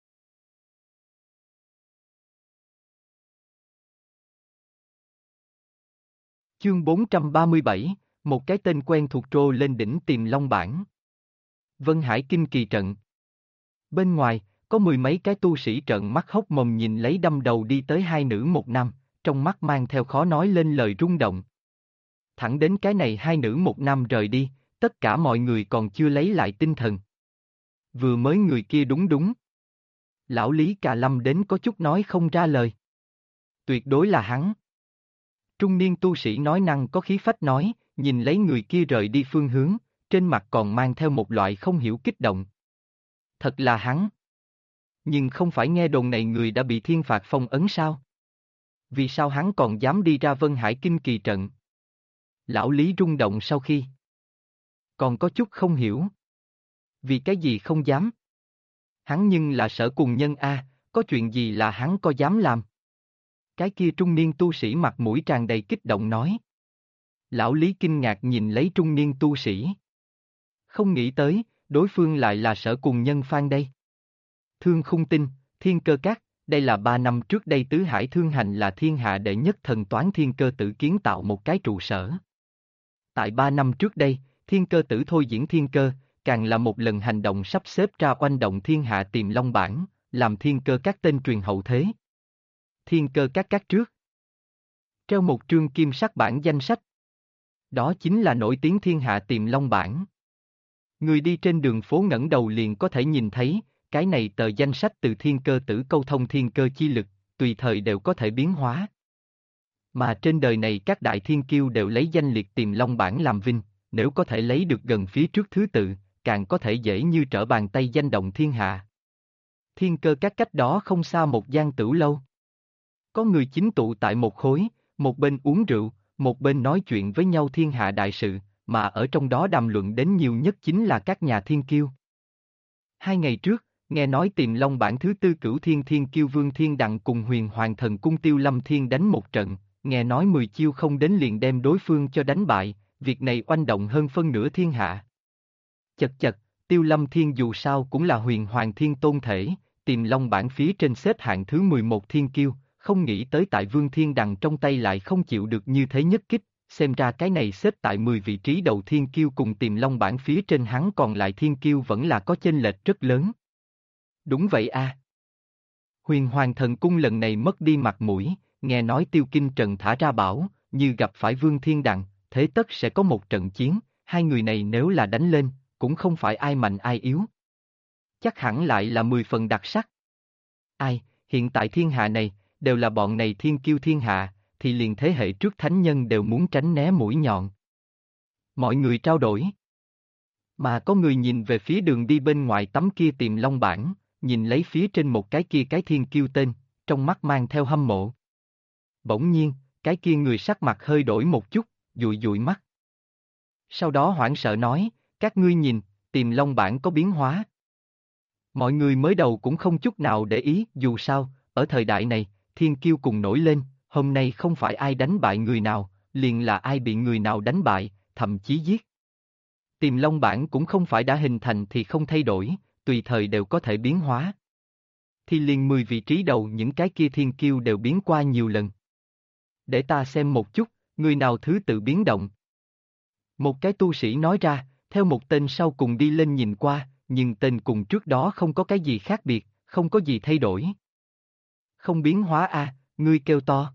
Chương 437, một cái tên quen thuộc trô lên đỉnh Tiềm Long Bảng. Vân Hải Kinh Kỳ trận. Bên ngoài, có mười mấy cái tu sĩ trợn mắt hốc mồm nhìn lấy đâm đầu đi tới hai nữ một nam, trong mắt mang theo khó nói lên lời rung động. Thẳng đến cái này hai nữ một nam rời đi, tất cả mọi người còn chưa lấy lại tinh thần. Vừa mới người kia đúng. Lão Lý Cà Lâm đến có chút nói không ra lời. Tuyệt đối là hắn. Trung niên tu sĩ nói năng có khí phách nói, nhìn lấy người kia rời đi phương hướng, trên mặt còn mang theo một loại không hiểu kích động. Thật là hắn. Nhưng không phải nghe đồn này người đã bị thiên phạt phong ấn sao? Vì sao hắn còn dám đi ra Vân Hải Kinh Kỳ trận? Lão Lý rung động sau khi. Còn có chút không hiểu. Vì cái gì không dám? Hắn nhưng là Sở Cùng Nhân a, có chuyện gì là hắn có dám làm? Cái kia trung niên tu sĩ mặt mũi tràn đầy kích động nói. Lão Lý kinh ngạc nhìn lấy trung niên tu sĩ. Không nghĩ tới, đối phương lại là Sở Cùng Nhân Phan đây. Thương Khung Tinh, Thiên Cơ Các, đây là 3 năm trước đây Tứ Hải Thương Hành là thiên hạ đệ nhất thần toán Thiên Cơ Tử kiến tạo một cái trụ sở. Tại 3 năm trước đây, Thiên Cơ Tử thôi diễn thiên cơ, càng là một lần hành động sắp xếp ra oanh động thiên hạ tìm long bản, làm Thiên Cơ Các tên truyền hậu thế. Thiên Cơ Các trước treo một trương kim sắc bản danh sách. Đó chính là nổi tiếng thiên hạ tìm long bản. Người đi trên đường phố ngẩng đầu liền có thể nhìn thấy, cái này tờ danh sách từ Thiên Cơ Tử câu thông thiên cơ chi lực, tùy thời đều có thể biến hóa. Mà trên đời này các đại thiên kiêu đều lấy danh liệt tìm long bản làm vinh, nếu có thể lấy được gần phía trước thứ tự, càng có thể dễ như trở bàn tay danh động thiên hạ. Thiên Cơ Các cách đó không xa một gian tửu lâu. Có người chính tụ tại một khối, một bên uống rượu, một bên nói chuyện với nhau thiên hạ đại sự, mà ở trong đó đàm luận đến nhiều nhất chính là các nhà thiên kiêu. 2 ngày trước, nghe nói tìm long bản thứ tư Cửu Thiên Thiên Kiêu Vương Thiên Đặng cùng Huyền Hoàng Thần Cung Tiêu Lâm Thiên đánh một trận, nghe nói 10 chiêu không đến liền đem đối phương cho đánh bại, việc này oanh động hơn phân nửa thiên hạ. Chật chật, Tiêu Lâm Thiên dù sao cũng là Huyền Hoàng Thiên tôn thể, tìm long bản phía trên xếp hạng thứ 11 thiên kiêu, không nghĩ tới tại Vương Thiên Đặng trong tay lại không chịu được như thế nhất kích, xem ra cái này xếp tại 10 vị trí đầu thiên kiêu cùng tìm long bản phía trên hắn còn lại thiên kiêu vẫn là có chênh lệch rất lớn. Đúng vậy a. Huyền Hoàng Thần Cung lần này mất đi mặt mũi, nghe nói Tiêu Kinh Trần thả ra bảo, như gặp phải Vương Thiên Đặng, thế tất sẽ có một trận chiến, hai người này nếu là đánh lên, cũng không phải ai mạnh ai yếu. Chắc hẳn lại là 10 phần đặc sắc. Ai, hiện tại thiên hạ này, đều là bọn này thiên kiêu thiên hạ, thì liền thế hệ trước thánh nhân đều muốn tránh né mũi nhọn. Mọi người trao đổi. Mà có người nhìn về phía đường đi bên ngoài tấm kia tìm long bản, nhìn lấy phía trên một cái kia cái thiên kiêu tên, trong mắt mang theo hâm mộ. Bỗng nhiên, cái kia người sắc mặt hơi đổi một chút, dụi dụi mắt. Sau đó hoảng sợ nói, các ngươi nhìn, tìm long bản có biến hóa. Mọi người mới đầu cũng không chút nào để ý, dù sao, ở thời đại này, thiên kiêu cùng nổi lên, hôm nay không phải ai đánh bại người nào, liền là ai bị người nào đánh bại, thậm chí giết. Tìm long bản cũng không phải đã hình thành thì không thay đổi, tùy thời đều có thể biến hóa. Thì liền 10 vị trí đầu những cái kia thiên kiêu đều biến qua nhiều lần. Để ta xem một chút, người nào thứ tự biến động. Một cái tu sĩ nói ra, theo một tên sau cùng đi lên nhìn qua, nhưng tên cùng trước đó không có cái gì khác biệt, không có gì thay đổi. Không biến hóa a, ngươi kêu to.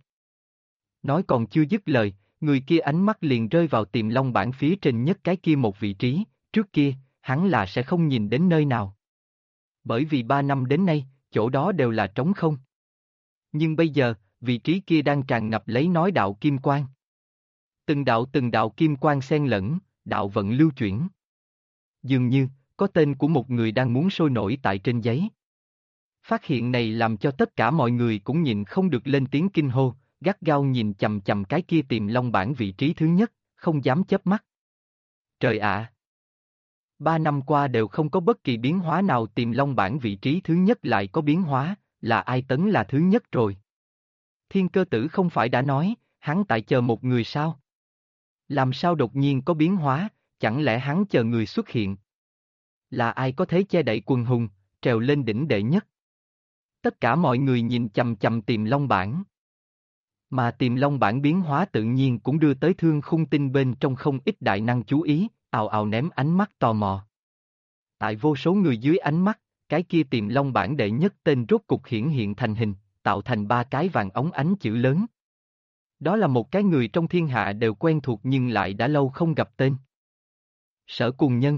Nói còn chưa dứt lời, người kia ánh mắt liền rơi vào tìm long bản phía trên nhất cái kia một vị trí, trước kia, hắn là sẽ không nhìn đến nơi nào. Bởi vì 3 năm đến nay, chỗ đó đều là trống không. Nhưng bây giờ, vị trí kia đang tràn ngập lấy nói đạo kim quang. Từng đạo kim quang xen lẫn, đạo vận lưu chuyển. Dường như, có tên của một người đang muốn sôi nổi tại trên giấy. Phát hiện này làm cho tất cả mọi người cũng nhìn không được lên tiếng kinh hô, gắt gao nhìn chằm chằm cái kia tìm long bản vị trí thứ nhất, không dám chớp mắt. Trời ạ! 3 năm qua đều không có bất kỳ biến hóa nào tìm long bản vị trí thứ nhất lại có biến hóa, là ai tấn là thứ nhất rồi. Thiên Cơ Tử không phải đã nói, hắn tại chờ một người sao? Làm sao đột nhiên có biến hóa, chẳng lẽ hắn chờ người xuất hiện? Là ai có thể che đậy quần hùng, trèo lên đỉnh đệ nhất? Tất cả mọi người nhìn chằm chằm tìm long bản. Mà tìm long bản biến hóa tự nhiên cũng đưa tới Thương Khung Tinh bên trong không ít đại năng chú ý, ào ào ném ánh mắt tò mò. Tại vô số người dưới ánh mắt, cái kia tìm long bản đệ nhất tên rốt cục hiển hiện thành hình, tạo thành 3 cái vàng óng ánh chữ lớn. Đó là một cái người trong thiên hạ đều quen thuộc nhưng lại đã lâu không gặp tên. Sở Cùng Nhân.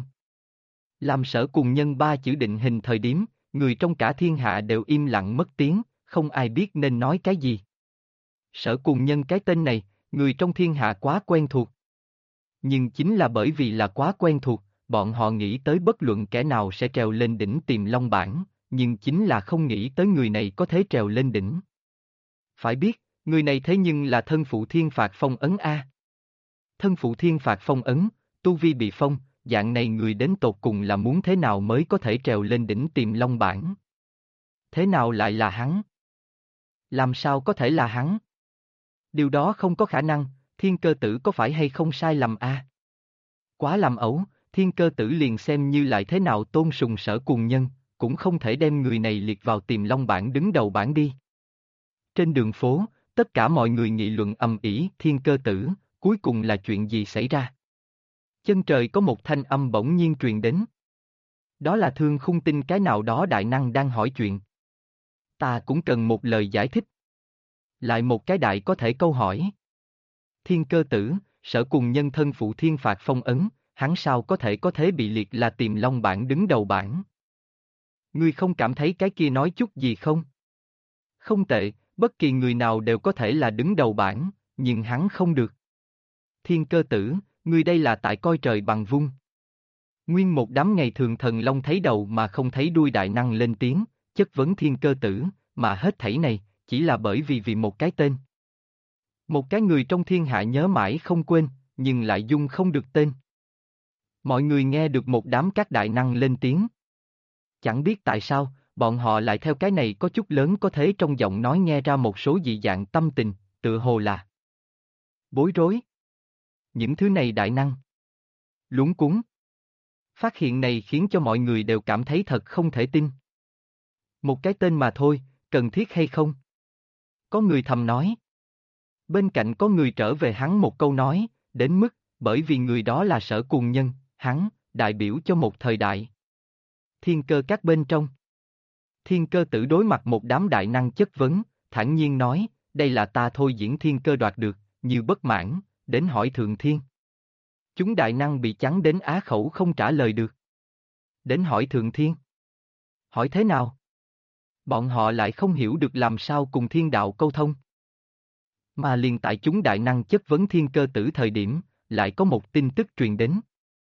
Làm Sở Cùng Nhân 3 chữ định hình thời điểm, người trong cả thiên hạ đều im lặng mất tiếng, không ai biết nên nói cái gì. Sở Cùng Nhân cái tên này, người trong thiên hạ quá quen thuộc. Nhưng chính là bởi vì là quá quen thuộc, bọn họ nghĩ tới bất luận kẻ nào sẽ trèo lên đỉnh Tiềm Long bảng, nhưng chính là không nghĩ tới người này có thể trèo lên đỉnh. Phải biết, người này thế nhưng là thân phụ thiên phạt phong ấn A. Thân phụ thiên phạt phong ấn, tu vi bị phong, dạng này người đến tột cùng là muốn thế nào mới có thể trèo lên đỉnh Tiềm Long bảng? Thế nào lại là hắn? Làm sao có thể là hắn? Điều đó không có khả năng, Thiên Cơ Tử có phải hay không sai lầm a? Quá làm ẩu, Thiên Cơ Tử liền xem như lại thế nào tôn sùng Sở Cuồng Nhân, cũng không thể đem người này liệt vào Tiềm Long bảng đứng đầu bảng đi. Trên đường phố, tất cả mọi người nghị luận ầm ĩ, Thiên Cơ Tử, cuối cùng là chuyện gì xảy ra? Chân trời có một thanh âm bỗng nhiên truyền đến. Đó là Thương Khung Tinh cái nào đó đại năng đang hỏi chuyện. Ta cũng cần một lời giải thích. Lại một cái đại có thể câu hỏi. Thiên Cơ Tử, Sở Cuồng Nhân thân phụ thiên phạt phong ấn, hắn sao có thể bị liệt là Tiềm Long bảng đứng đầu bảng? Ngươi không cảm thấy cái kia nói chút gì không? Không tệ, bất kỳ người nào đều có thể là đứng đầu bảng, nhưng hắn không được. Thiên Cơ Tử, ngươi đây là tại coi trời bằng vung. Nguyên một đám ngày thường thần long thấy đầu mà không thấy đuôi đại năng lên tiếng, chất vấn Thiên Cơ Tử, mà hết thảy này, chỉ là bởi vì một cái tên. Một cái người trong thiên hạ nhớ mãi không quên, nhưng lại dung không được tên. Mọi người nghe được một đám các đại năng lên tiếng. Chẳng biết tại sao, bọn họ lại theo cái này có chút lớn có thế trong giọng nói nghe ra một số dị dạng tâm tình, tựa hồ là bối rối. Những thứ này đại năng luống cuống. Phát hiện này khiến cho mọi người đều cảm thấy thật không thể tin. Một cái tên mà thôi, cần thiết hay không? Có người thầm nói. Bên cạnh có người trở về hắn một câu nói, đến mức, bởi vì người đó là Sở Cuồng Nhân, hắn, đại biểu cho một thời đại. Thiên Cơ Các bên trong. Thiên Cơ Tử đối mặt một đám đại năng chất vấn, thản nhiên nói, đây là ta thôi diễn thiên cơ đoạt được, như bất mãn, đến hỏi Thượng Thiên. Chúng đại năng bị chắn đến á khẩu không trả lời được. Đến hỏi Thượng Thiên. Hỏi thế nào? Bọn họ lại không hiểu được làm sao cùng thiên đạo câu thông. Mà liền tại chúng đại năng chất vấn Thiên Cơ Tử thời điểm, lại có một tin tức truyền đến.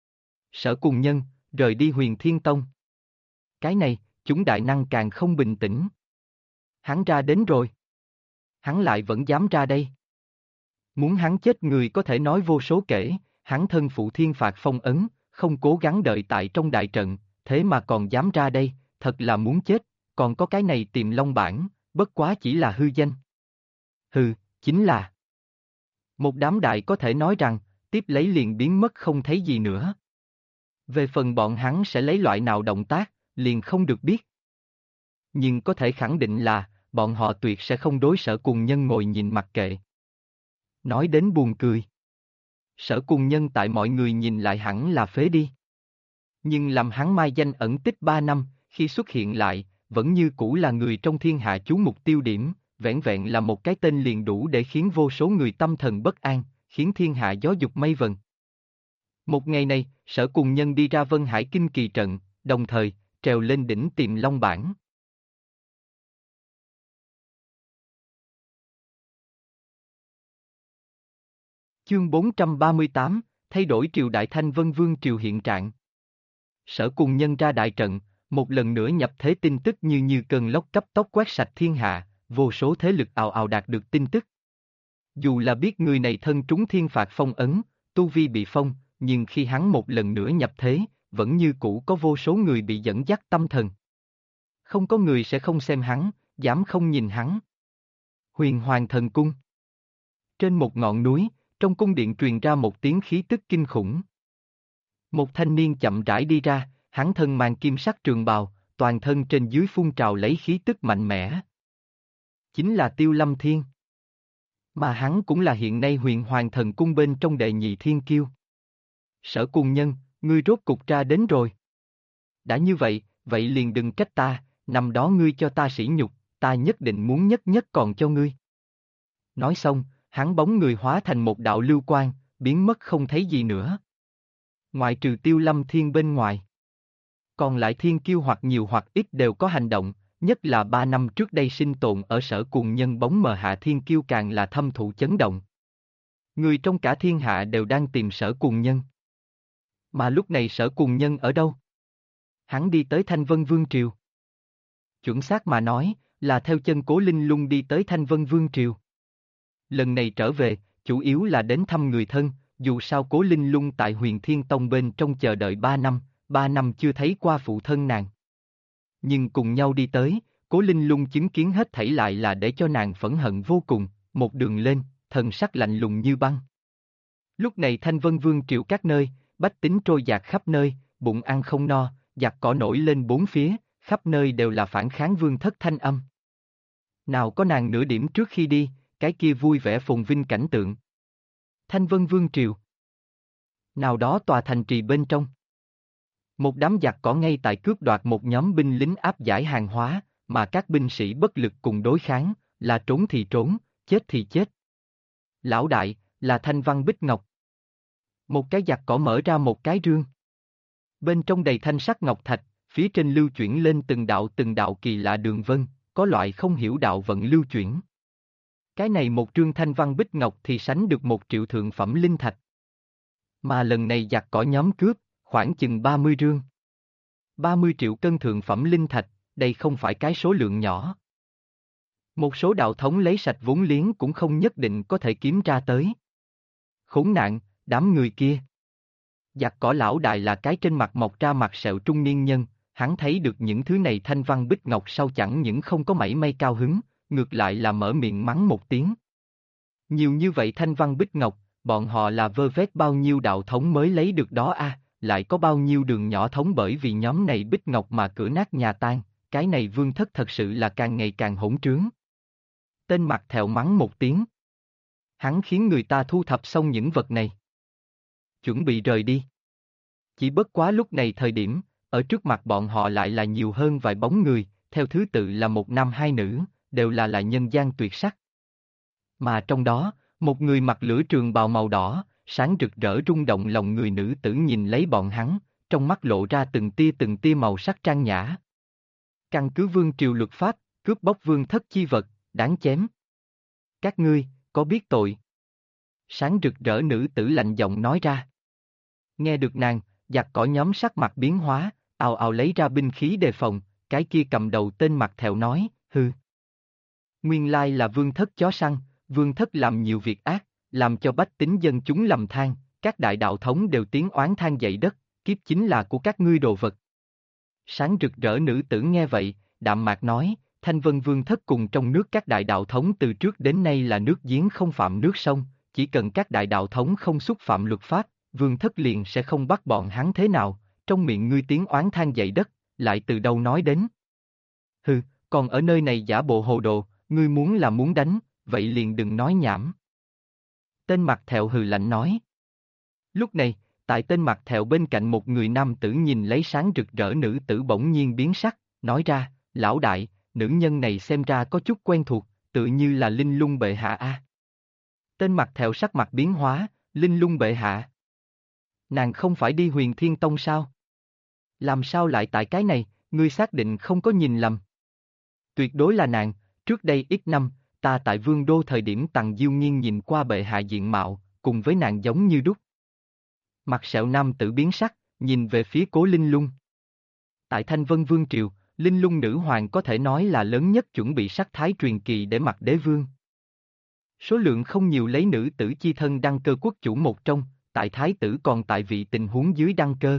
Sở Cuồng Nhân, rời đi Huyền Thiên Tông. Cái này, chúng đại năng càng không bình tĩnh. Hắn ra đến rồi. Hắn lại vẫn dám ra đây. Muốn hắn chết người có thể nói vô số kể, hắn thân phụ thiên phạt phong ấn, không cố gắng đợi tại trong đại trận, thế mà còn dám ra đây, thật là muốn chết, còn có cái này Tiềm Long bảng, bất quá chỉ là hư danh. Hừ, chính là. Một đám đại có thể nói rằng, tiếp lấy liền biến mất không thấy gì nữa. Về phần bọn hắn sẽ lấy loại nào động tác, liền không được biết. Nhưng có thể khẳng định là, bọn họ tuyệt sẽ không đối Sở Cuồng Nhân ngồi nhìn mặc kệ. Nói đến buồn cười. Sở Cuồng Nhân tại mọi người nhìn lại hẳn là phế đi. Nhưng làm hắn mai danh ẩn tích 3 năm, khi xuất hiện lại, vẫn như cũ là người trong thiên hạ chú mục tiêu điểm, vẻn vẹn là một cái tên liền đủ để khiến vô số người tâm thần bất an, khiến thiên hạ gió dục mây vần. Một ngày này, Sở Cuồng Nhân đi ra Vân Hải Kinh Kỳ trận, đồng thời, trèo lên đỉnh Tiềm Long bảng. Chương 438, thay đổi triều đại Thanh Vân Vương triều hiện trạng. Sở Cuồng Nhân ra đại trận, một lần nữa nhập thế tin tức như cơn lốc cấp tốc quét sạch thiên hạ, vô số thế lực ào ào đạt được tin tức. Dù là biết người này thân trúng thiên phạt phong ấn, tu vi bị phong, nhưng khi hắn một lần nữa nhập thế, vẫn như cũ có vô số người bị dẫn dắt tâm thần. Không có người sẽ không xem hắn, dám không nhìn hắn. Huyền Hoàng Thần Cung. Trên một ngọn núi, trong cung điện truyền ra một tiếng khí tức kinh khủng. Một thanh niên chậm rãi đi ra, hắn thân mang kim sắc trường bào, toàn thân trên dưới phun trào lấy khí tức mạnh mẽ. Chính là Tiêu Lâm Thiên. Mà hắn cũng là hiện nay Huyền Hoàng Thần Cung bên trong đệ nhị thiên kiêu. Sở Cuồng Nhân, ngươi rốt cục ra đến rồi. Đã như vậy, vậy liền đừng trách ta, năm đó ngươi cho ta sỉ nhục, ta nhất định muốn nhất nhất còn cho ngươi. Nói xong, hắn bóng người hóa thành một đạo lưu quang, biến mất không thấy gì nữa. Ngoại trừ Tiêu Lâm Thiên bên ngoài. Còn lại thiên kiêu hoặc nhiều hoặc ít đều có hành động, nhất là 3 năm trước đây sinh tồn ở Sở Cuồng Nhân bóng mờ hạ thiên kiêu càng là thâm thụ chấn động. Người trong cả thiên hạ đều đang tìm Sở Cuồng Nhân. Mà lúc này Sở Cùng Nhân ở đâu? Hắn đi tới Thanh Vân Vương Triều. Chuẩn xác mà nói, là theo chân Cố Linh Lung đi tới Thanh Vân Vương Triều. Lần này trở về, chủ yếu là đến thăm người thân, dù sao Cố Linh Lung tại Huyền Thiên Tông bên trong chờ đợi 3 năm chưa thấy qua phụ thân nàng. Nhưng cùng nhau đi tới, Cố Linh Lung chứng kiến hết thảy lại là để cho nàng phẫn hận vô cùng, một đường lên, thần sắc lạnh lùng như băng. Lúc này Thanh Vân Vương Triều các nơi, bách tính trôi dạt khắp nơi, bụng ăn không no, giặc cỏ nổi lên bốn phía, khắp nơi đều là phản kháng vương thất thanh âm. Nào có nàng nửa điểm trước khi đi, cái kia vui vẻ phồn vinh cảnh tượng. Thanh Vân Vương Triều. Nào đó tòa thành trì bên trong. Một đám giặc cỏ ngay tại cướp đoạt một nhóm binh lính áp giải hàng hóa, mà các binh sĩ bất lực cùng đối kháng, là trốn thì trốn, chết thì chết. Lão đại, là Thanh Văn Bích Ngọc. Một cái giặc cỏ mở ra một cái rương. Bên trong đầy thanh sắc ngọc thạch, phía trên lưu chuyển lên từng đạo kỳ lạ đường vân, có loại không hiểu đạo vận lưu chuyển. Cái này một rương Thanh Văn Bích Ngọc thì sánh được 1 triệu thượng phẩm linh thạch. Mà lần này giặc cỏ nhóm cướp, khoảng chừng 30 rương. 30 triệu cân thượng phẩm linh thạch, đây không phải cái số lượng nhỏ. Một số đạo thống lấy sạch vốn liếng cũng không nhất định có thể kiếm ra tới. Khốn nạn, đám người kia. Giặc cỏ lão đại là cái trên mặt mọc ra mặt sẹo trung niên nhân, hắn thấy được những thứ này Thanh Văn Bích Ngọc sau chẳng những không có mảy may cao hứng, ngược lại là mở miệng mắng một tiếng. Nhiều như vậy Thanh Văn Bích Ngọc, bọn họ là vơ vét bao nhiêu đạo thống mới lấy được đó a, lại có bao nhiêu đường nhỏ thống bởi vì nhóm này Bích Ngọc mà cửa nát nhà tan, cái này vương thất thật sự là càng ngày càng hỗn trướng. Tên mặt thẹo mắng một tiếng. Hắn khiến người ta thu thập xong những vật này. Chuẩn bị rời đi. Chỉ bất quá lúc này thời điểm, ở trước mặt bọn họ lại là nhiều hơn vài bóng người, theo thứ tự là 1 nam 2 nữ, đều là nhân gian tuyệt sắc. Mà trong đó, một người mặc lửa trường bào màu đỏ, sáng rực rỡ rung động lòng người nữ tử nhìn lấy bọn hắn, trong mắt lộ ra từng tia màu sắc trang nhã. Căn cứ vương triều luật pháp, cướp bóc vương thất chi vật, đáng chém. Các ngươi, có biết tội? Sáng rực rỡ nữ tử lạnh giọng nói ra. Nghe được nàng, giặc cỏ nhóm sắc mặt biến hóa, ào ào lấy ra binh khí đề phòng, cái kia cầm đầu tên mặt thẹo nói, hừ. Nguyên lai là vương thất chó săn, vương thất làm nhiều việc ác, làm cho bách tính dân chúng lầm than, các đại đạo thống đều tiếng oán than dậy đất, kiếp chính là của các ngươi đồ vật. Sáng rực rỡ nữ tử nghe vậy, đạm mạc nói, Thanh Vân Vương thất cùng trong nước các đại đạo thống từ trước đến nay là nước giếng không phạm nước sông, chỉ cần các đại đạo thống không xúc phạm luật pháp, vương thất liền sẽ không bắt bọn hắn thế nào, trong miệng ngươi tiếng oán than dậy đất, lại từ đâu nói đến. Hừ, còn ở nơi này giả bộ hồ đồ, ngươi muốn là muốn đánh, vậy liền đừng nói nhảm. Tên mặt thẹo hừ lạnh nói. Lúc này, tại tên mặt thẹo bên cạnh một người nam tử nhìn lấy sáng rực rỡ nữ tử bỗng nhiên biến sắc, nói ra, lão đại, nữ nhân này xem ra có chút quen thuộc, tự như là Linh Lung bệ hạ a. Tên mặt thẹo sắc mặt biến hóa, Linh Lung bệ hạ. Nàng không phải đi Huyền Thiên Tông sao? Làm sao lại tại cái này, ngươi xác định không có nhìn lầm. Tuyệt đối là nàng, trước đây ít năm, ta tại Vương Đô thời điểm Tằng Diêu Nghiên nhìn qua bệ hạ diện mạo, cùng với nàng giống như đúc. Mặt sẹo nam tử biến sắc, nhìn về phía Cố Linh Lung. Tại Thanh Vân Vương Triều, Linh Lung nữ hoàng có thể nói là lớn nhất chuẩn bị sắc thái truyền kỳ để mặc đế vương. Số lượng không nhiều lấy nữ tử chi thân đăng cơ quốc chủ một trong, tại thái tử còn tại vị tình huống dưới đăng cơ.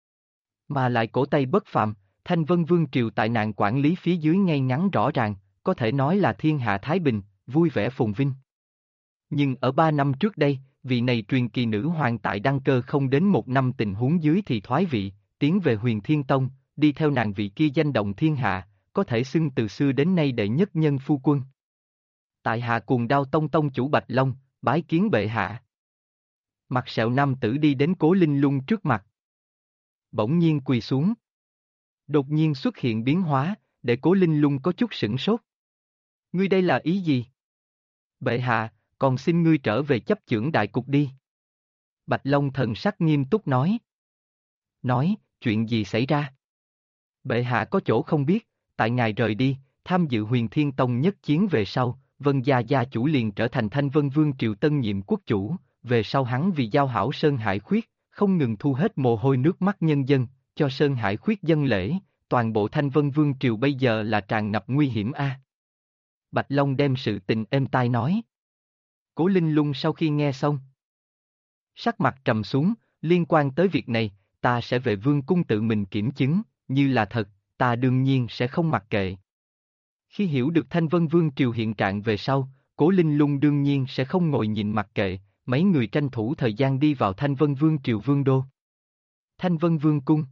Mà lại cổ tay bất phàm, Thanh Vân Vương Triều tại nạn quản lý phía dưới ngay ngắn rõ ràng, có thể nói là thiên hạ thái bình, vui vẻ phồn vinh. Nhưng ở 3 năm trước đây, vị này truyền kỳ nữ hoàng tại đăng cơ không đến 1 năm tình huống dưới thì thoái vị, tiến về Huyền Thiên Tông, đi theo nàng vị kia danh động thiên hạ, có thể xưng từ xưa đến nay đệ nhất nhân phu quân. Tại hạ Cuồng Đao Tông tông chủ Bạch Long, bái kiến bệ hạ. Mặt sẹo nam tử đi đến Cố Linh Lung trước mặt. Bỗng nhiên quỳ xuống. Đột nhiên xuất hiện biến hóa, để Cố Linh Lung có chút sửng sốt. Ngươi đây là ý gì? Bệ hạ, còn xin ngươi trở về chấp chưởng đại cục đi. Bạch Long thần sắc nghiêm túc nói. Nói, chuyện gì xảy ra? Bệ hạ có chỗ không biết, tại ngài rời đi, tham dự Huyền Thiên Tông nhất chiến về sau, Vân gia gia chủ liền trở thành Thanh Vân Vương Triều tân nhiệm quốc chủ, về sau hắn vì giao hảo Sơn Hải Khuyết, không ngừng thu hết mồ hôi nước mắt nhân dân, cho Sơn Hải Khuyết dâng lễ, toàn bộ Thanh Vân Vương Triều bây giờ là tràn ngập nguy hiểm a. Bạch Long đem sự tình êm tai nói. Cố Linh Lung sau khi nghe xong, sắc mặt trầm xuống, liên quan tới việc này, ta sẽ về Vương cung tự mình kiểm chứng, như là thật, ta đương nhiên sẽ không mặc kệ. Khi hiểu được Thanh Vân Vương Triều hiện trạng về sau, Cố Linh Lung đương nhiên sẽ không ngồi nhìn mặc kệ, mấy người tranh thủ thời gian đi vào Thanh Vân Vương Triều Vương Đô. Thanh Vân Vương Cung.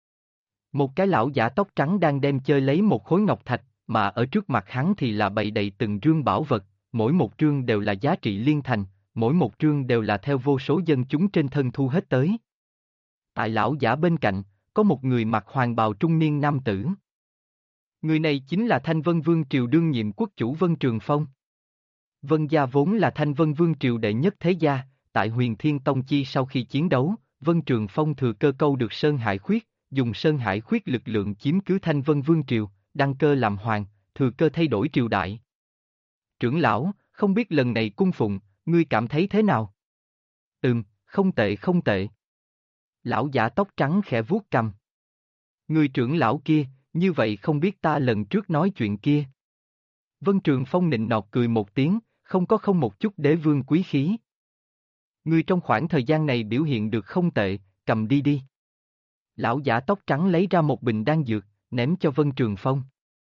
Một cái lão giả tóc trắng đang đem chơi lấy một khối ngọc thạch, mà ở trước mặt hắn thì là bày đầy từng rương bảo vật, mỗi một rương đều là giá trị liên thành, mỗi một rương đều là theo vô số dân chúng trên thân thu hết tới. Tại lão giả bên cạnh, có một người mặc hoàng bào trung niên nam tử. Người này chính là Thanh Vân Vương Triều đương nhiệm quốc chủ Vân Trường Phong. Vân gia vốn là Thanh Vân Vương Triều đệ nhất thế gia, tại Huyền Thiên Tông Chi sau khi chiến đấu, Vân Trường Phong thừa cơ câu được Sơn Hải Khuyết, dùng Sơn Hải Khuyết lực lượng chiếm cứ Thanh Vân Vương Triều, đăng cơ làm hoàng, thừa cơ thay đổi triều đại. Trưởng lão, không biết lần này cung phụng, ngươi cảm thấy thế nào? Không tệ không tệ. Lão giả tóc trắng khẽ vuốt cằm. Người trưởng lão kia, như vậy không biết ta lần trước nói chuyện kia. Vân Trường Phong nịnh nọt cười một tiếng, không một chút đế vương quý khí. Ngươi trong khoảng thời gian này biểu hiện được không tệ, cầm đi đi. Lão giả tóc trắng lấy ra một bình đan dược, ném cho Vân Trường Phong.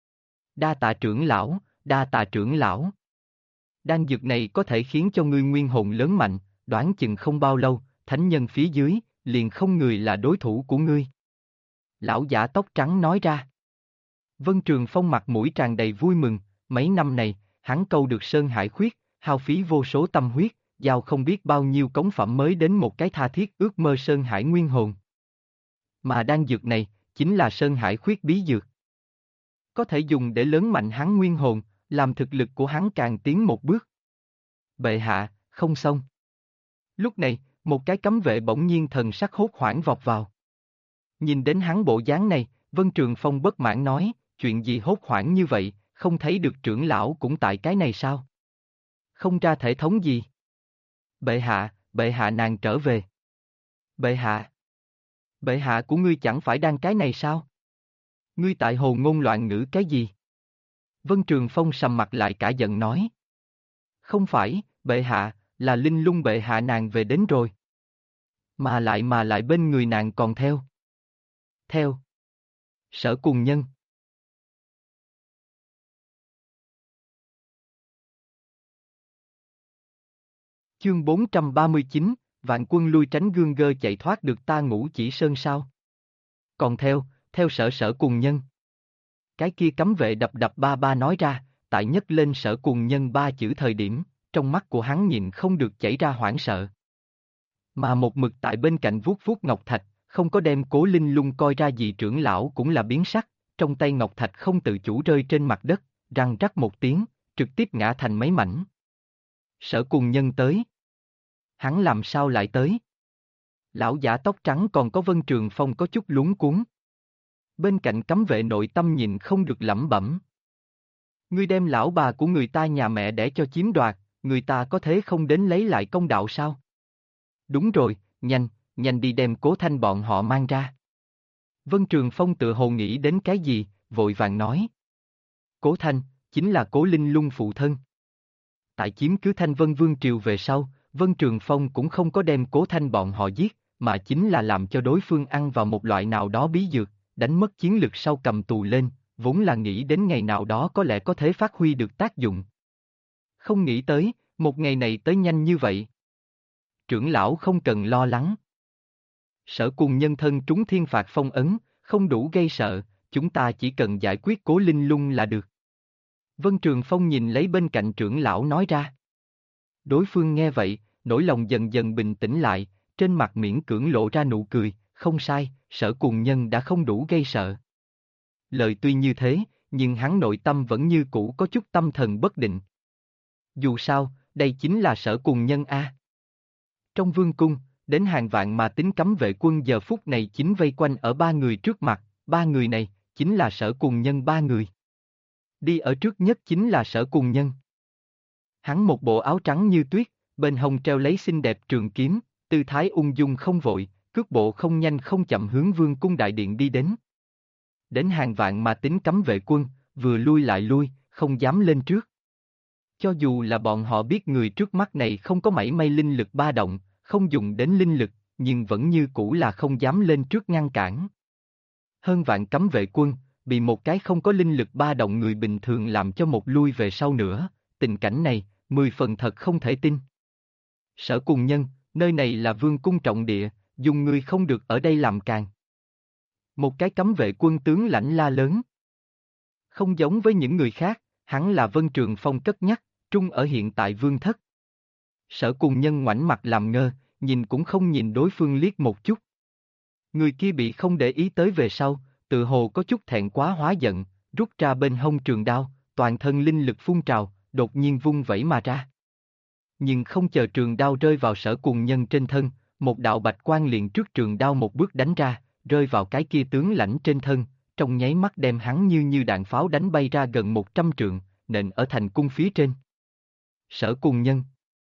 Đa tạ trưởng lão, đa tạ trưởng lão. Đan dược này có thể khiến cho ngươi nguyên hồn lớn mạnh, đoán chừng không bao lâu, thánh nhân phía dưới, liền không người là đối thủ của ngươi. Lão giả tóc trắng nói ra. Vân Trường Phong mặt mũi tràn đầy vui mừng, mấy năm này, hắn câu được Sơn Hải Khuyết, hao phí vô số tâm huyết, giao không biết bao nhiêu cống phẩm mới đến một cái tha thiết ước mơ Sơn Hải nguyên hồn. Mà đan dược này, chính là Sơn Hải Khuyết bí dược. Có thể dùng để lớn mạnh hắn nguyên hồn, làm thực lực của hắn càng tiến một bước. Bệ hạ, không xong. Lúc này, một cái cấm vệ bỗng nhiên thần sắc hốt hoảng vọt vào. Nhìn đến hắn bộ dáng này, Vân Trường Phong bất mãn nói, chuyện gì hốt hoảng như vậy, không thấy được trưởng lão cũng tại cái này sao? Không ra thể thống gì? Bệ hạ nàng trở về. Bệ hạ của ngươi chẳng phải đang cái này sao? Ngươi tại hồ ngôn loạn ngữ cái gì? Vân Trường Phong sầm mặt lại cả giận nói. Không phải, bệ hạ, là Linh Lung bệ hạ nàng về đến rồi. Mà lại bên người nàng còn theo. Sở Cùng Nhân. Chương 439, vạn quân lui tránh gương gơ chạy thoát được ta Ngũ Chỉ Sơn sao? Còn theo Sở Cùng Nhân. Cái kia cấm vệ đập đập ba ba nói ra, tại nhấc lên Sở Cùng Nhân ba chữ thời điểm, trong mắt của hắn nhìn không được chảy ra hoảng sợ. Mà một mực tại bên cạnh vuốt vuốt ngọc thạch, không có đem Cố Linh Lung coi ra gì trưởng lão cũng là biến sắc, trong tay ngọc thạch không tự chủ rơi trên mặt đất, răng rắc một tiếng, trực tiếp ngã thành mấy mảnh. Sở Cùng Nhân tới. Hắn làm sao lại tới? Lão giả tóc trắng còn có Vân Trường Phong có chút luống cuống. Bên cạnh cấm vệ nội tâm nhìn không được lẩm bẩm. Ngươi đem lão bà của người ta nhà mẹ đẻ cho chiếm đoạt, người ta có thế không đến lấy lại công đạo sao? Đúng rồi, nhanh đi đem Cố Thanh bọn họ mang ra. Vân Trường Phong tự hồ nghĩ đến cái gì, vội vàng nói. Cố Thanh, chính là Cố Linh Lung phụ thân. Tại chiếm cứ Thanh Vân Vương Triều về sau, Vân Trường Phong cũng không có đem Cố Thanh bọn họ giết, mà chính là làm cho đối phương ăn vào một loại nào đó bí dược, đánh mất chiến lực sau cầm tù lên, vốn là nghĩ đến ngày nào đó có lẽ có thể phát huy được tác dụng. Không nghĩ tới, một ngày này tới nhanh như vậy. Trưởng lão không cần lo lắng. Sở Cùng Nhân thân trúng thiên phạt phong ấn, không đủ gây sợ, chúng ta chỉ cần giải quyết Cố Linh Lung là được. Vân Trường Phong nhìn lấy bên cạnh trưởng lão nói ra. Đối phương nghe vậy, nỗi lòng dần dần bình tĩnh lại, trên mặt miễn cưỡng lộ ra nụ cười, không sai, Sở Cùng Nhân đã không đủ gây sợ. Lời tuy như thế, nhưng hắn nội tâm vẫn như cũ có chút tâm thần bất định. Dù sao, đây chính là Sở Cùng Nhân a. Trong vương cung, đến hàng vạn mà tính cấm vệ quân giờ phút này chính vây quanh ở ba người trước mặt, ba người này, chính là Sở Cùng Nhân ba người. Đi ở trước nhất chính là Sở Cùng Nhân. Hắn một bộ áo trắng như tuyết, bên hông treo lấy xinh đẹp trường kiếm, tư thái ung dung không vội, cước bộ không nhanh không chậm hướng vương cung đại điện đi đến. Đến hàng vạn mà tính cấm vệ quân, vừa lui lại lui, không dám lên trước. Cho dù là bọn họ biết người trước mắt này không có mảy may linh lực ba động, không dùng đến linh lực, nhưng vẫn như cũ là không dám lên trước ngăn cản. Hơn vạn cấm vệ quân, bị một cái không có linh lực ba động người bình thường làm cho một lui về sau nữa, tình cảnh này, 10 phần thật không thể tin. Sở Cùng Nhân, nơi này là vương cung trọng địa, dùng người không được ở đây làm càn. Một cái cấm vệ quân tướng lãnh la lớn. Không giống với những người khác, hắn là Vân Trường Phong cất nhắc, trung ở hiện tại vương thất. Sở Cùng Nhân ngoảnh mặt làm ngơ, nhìn cũng không nhìn đối phương liếc một chút. Người kia bị không để ý tới về sau, tự hồ có chút thẹn quá hóa giận, rút ra bên hông trường đao, toàn thân linh lực phun trào, đột nhiên vung vẩy mà ra. Nhưng không chờ trường đao rơi vào Sở Cùng Nhân trên thân, một đạo bạch quang liền trước trường đao một bước đánh ra, rơi vào cái kia tướng lãnh trên thân, trong nháy mắt đem hắn như đạn pháo đánh bay ra gần 100 trượng, nện ở thành cung phía trên. Sở Cùng Nhân,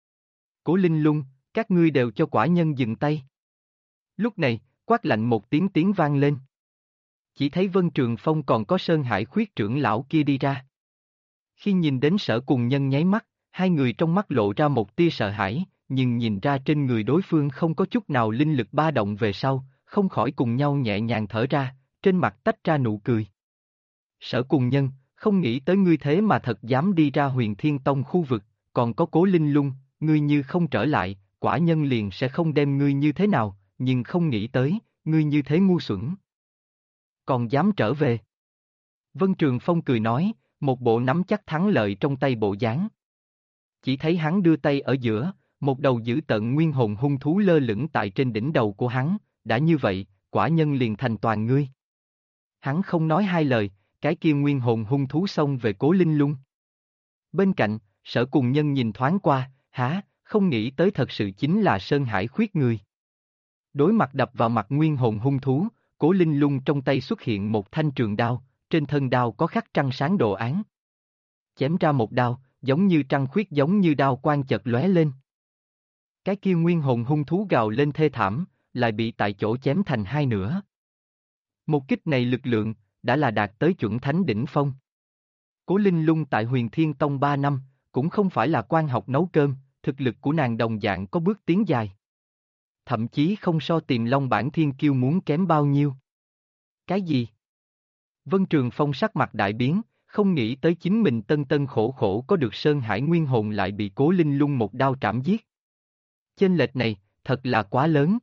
Cố Linh Lung, các ngươi đều cho quả nhân dừng tay. Lúc này, quát lạnh một tiếng vang lên. Chỉ thấy Vân Trường Phong còn có Sơn Hải Khuyết trưởng lão kia đi ra. Khi nhìn đến Sở Cùng Nhân nháy mắt, hai người trong mắt lộ ra một tia sợ hãi, nhưng nhìn ra trên người đối phương không có chút nào linh lực ba động về sau, không khỏi cùng nhau nhẹ nhàng thở ra, trên mặt tách ra nụ cười. Sở Cùng Nhân, không nghĩ tới ngươi thế mà thật dám đi ra Huyền Thiên Tông khu vực, còn có Cố Linh Lung, ngươi như không trở lại, quả nhân liền sẽ không đem ngươi như thế nào, nhưng không nghĩ tới, ngươi như thế ngu xuẩn. Còn dám trở về. Vân Trường Phong cười nói, một bộ nắm chắc thắng lợi trong tay bộ dáng. Chỉ thấy hắn đưa tay ở giữa, một đầu dữ tợn nguyên hồn hung thú lơ lửng tại trên đỉnh đầu của hắn, đã như vậy, quả nhân liền thành toàn ngươi. Hắn không nói hai lời, cái kia nguyên hồn hung thú xông về Cố Linh Lung. Bên cạnh, Sở Cùng Nhân nhìn thoáng qua, không nghĩ tới thật sự chính là Sơn Hải Khuyết người. Đối mặt đập vào mặt nguyên hồn hung thú, Cố Linh Lung trong tay xuất hiện một thanh trường đao, trên thân đao có khắc trăng sáng đồ án. Chém ra một đao, giống như trăng khuyết giống như đao quang chợt lóe lên. Cái kia nguyên hồn hung thú gào lên thê thảm, lại bị tại chỗ chém thành hai nửa. Một kích này lực lượng, đã là đạt tới chuẩn thánh đỉnh phong. Cố Linh Lung tại Huyền Thiên Tông 3 năm, cũng không phải là quan học nấu cơm, thực lực của nàng đồng dạng có bước tiến dài. Thậm chí không so Tiềm Long Bản Thiên Kiêu muốn kém bao nhiêu. Cái gì? Vân Trường Phong sắc mặt đại biến, không nghĩ tới chính mình tân tân khổ khổ có được Sơn Hải Nguyên Hồn lại bị Cố Linh Lung một đao trảm giết. Chênh lệch này, thật là quá lớn.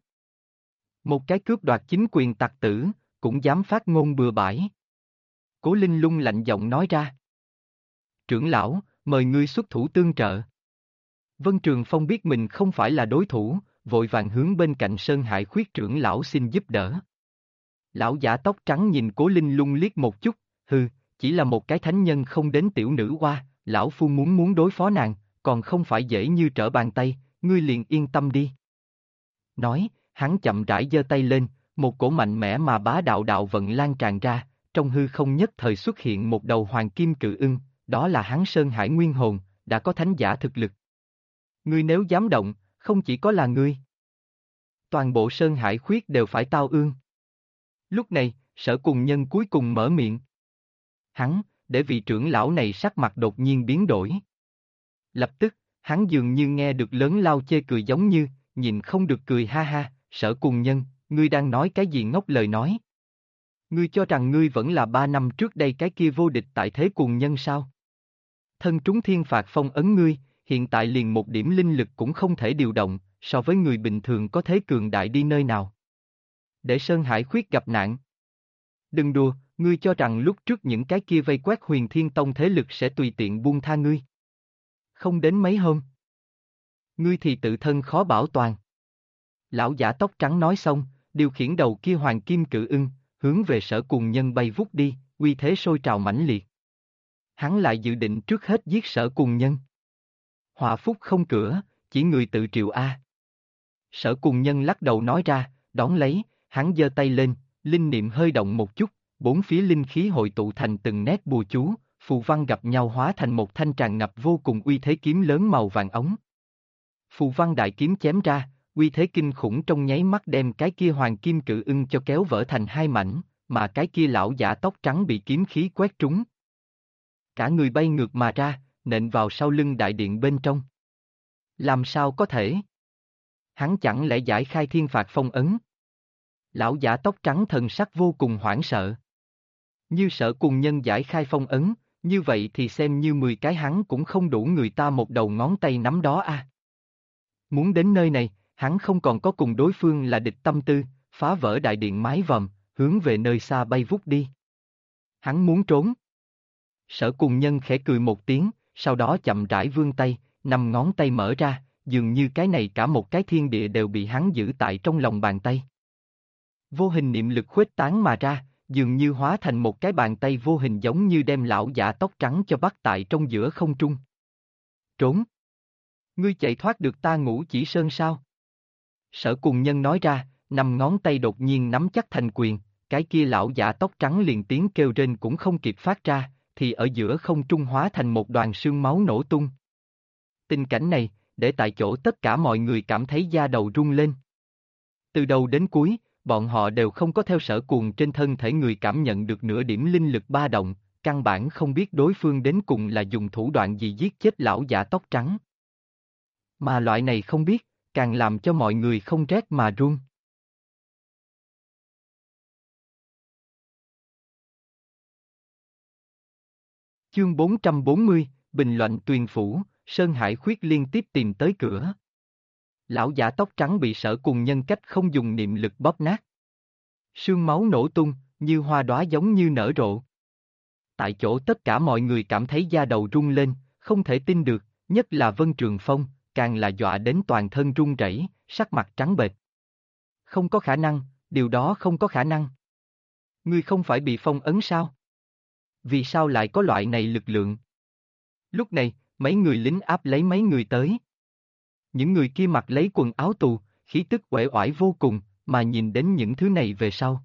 Một cái cướp đoạt chính quyền tặc tử, cũng dám phát ngôn bừa bãi. Cố Linh Lung lạnh giọng nói ra. Trưởng lão, mời ngươi xuất thủ tương trợ. Vân Trường Phong biết mình không phải là đối thủ, vội vàng hướng bên cạnh Sơn Hải Khuyết trưởng lão xin giúp đỡ. Lão giả tóc trắng nhìn Cố Linh Lung liếc một chút, chỉ là một cái thánh nhân không đến tiểu nữ hoa, lão phu muốn đối phó nàng, còn không phải dễ như trở bàn tay, ngươi liền yên tâm đi. Nói, hắn chậm rãi giơ tay lên, một cổ mạnh mẽ mà bá đạo đạo vận lan tràn ra, trong hư không nhất thời xuất hiện một đầu hoàng kim cự ưng, đó là hắn Sơn Hải Nguyên Hồn, đã có thánh giả thực lực. Ngươi nếu dám động, không chỉ có là ngươi. Toàn bộ Sơn Hải Khuyết đều phải tao ương. Lúc này, Sở Cùng Nhân cuối cùng mở miệng. Hắn, để vị trưởng lão này sắc mặt đột nhiên biến đổi. Lập tức, hắn dường như nghe được lớn lao chê cười giống như, nhìn không được cười ha ha, Sở Cùng Nhân, ngươi đang nói cái gì ngốc lời nói? Ngươi cho rằng ngươi vẫn là 3 năm trước đây cái kia vô địch tại thế cùng nhân sao? Thân trúng thiên phạt phong ấn ngươi, hiện tại liền một điểm linh lực cũng không thể điều động, so với người bình thường có thế cường đại đi nơi nào. Để Sơn Hải Khuyết gặp nạn. Đừng đùa, ngươi cho rằng lúc trước những cái kia vây quét Huyền Thiên Tông thế lực sẽ tùy tiện buông tha ngươi. Không đến mấy hôm. Ngươi thì tự thân khó bảo toàn. Lão giả tóc trắng nói xong, điều khiển đầu kia hoàng kim cự ưng, hướng về Sở Cùng Nhân bay vút đi, uy thế sôi trào mãnh liệt. Hắn lại dự định trước hết giết Sở Cùng Nhân. Họa phúc không cửa, chỉ người tự triệu a. Sở Cùng Nhân lắc đầu nói ra, đón lấy, hắn giơ tay lên, linh niệm hơi động một chút, bốn phía linh khí hội tụ thành từng nét bùa chú, phù văn gặp nhau hóa thành một thanh tràn ngập vô cùng uy thế kiếm lớn màu vàng ống. Phù văn đại kiếm chém ra, uy thế kinh khủng trong nháy mắt đem cái kia hoàng kim cự ưng cho kéo vỡ thành hai mảnh, mà cái kia lão giả tóc trắng bị kiếm khí quét trúng. Cả người bay ngược mà ra, nện vào sau lưng đại điện bên trong. Làm sao có thể? Hắn chẳng lẽ giải khai thiên phạt phong ấn? Lão giả tóc trắng thần sắc vô cùng hoảng sợ. Như Sở Cùng Nhân giải khai phong ấn, như vậy thì xem như 10 cái hắn cũng không đủ người ta một đầu ngón tay nắm đó a. Muốn đến nơi này, hắn không còn có cùng đối phương là địch tâm tư, phá vỡ đại điện mái vòm, hướng về nơi xa bay vút đi. Hắn muốn trốn. Sở Cùng Nhân khẽ cười một tiếng, sau đó chậm rãi vươn tay, 5 ngón tay mở ra, dường như cái này cả một cái thiên địa đều bị hắn giữ tại trong lòng bàn tay. Vô hình niệm lực khuếch tán mà ra, dường như hóa thành một cái bàn tay vô hình giống như đem lão giả tóc trắng cho bắt tại trong giữa không trung. Trốn! Ngươi chạy thoát được ta Ngũ Chỉ Sơn sao? Sở Cùng Nhân nói ra, 5 ngón tay đột nhiên nắm chắc thành quyền, cái kia lão giả tóc trắng liền tiếng kêu rên cũng không kịp phát ra, thì ở giữa không trung hóa thành một đoàn sương máu nổ tung. Tình cảnh này, để tại chỗ tất cả mọi người cảm thấy da đầu rung lên. Từ đầu đến cuối, bọn họ đều không có theo Sở Cuồng trên thân thể người cảm nhận được nửa điểm linh lực ba động, căn bản không biết đối phương đến cùng là dùng thủ đoạn gì giết chết lão giả tóc trắng. Mà loại này không biết, càng làm cho mọi người không rét mà run. Chương 440, Bình Loạn Tuyền Phủ, Sơn Hải Khuyết liên tiếp tìm tới cửa. Lão giả tóc trắng bị Sở Cùng Nhân cách không dùng niệm lực bóp nát. Sương máu nổ tung, như hoa đóa giống như nở rộ. Tại chỗ tất cả mọi người cảm thấy da đầu rung lên, không thể tin được, nhất là Vân Trường Phong, càng là dọa đến toàn thân run rẩy, sắc mặt trắng bệch. Không có khả năng, điều đó không có khả năng. Ngươi không phải bị phong ấn sao? Vì sao lại có loại này lực lượng? Lúc này, mấy người lính áp lấy mấy người tới. Những người kia mặc lấy quần áo tù, khí tức uể oải vô cùng, mà nhìn đến những thứ này về sau.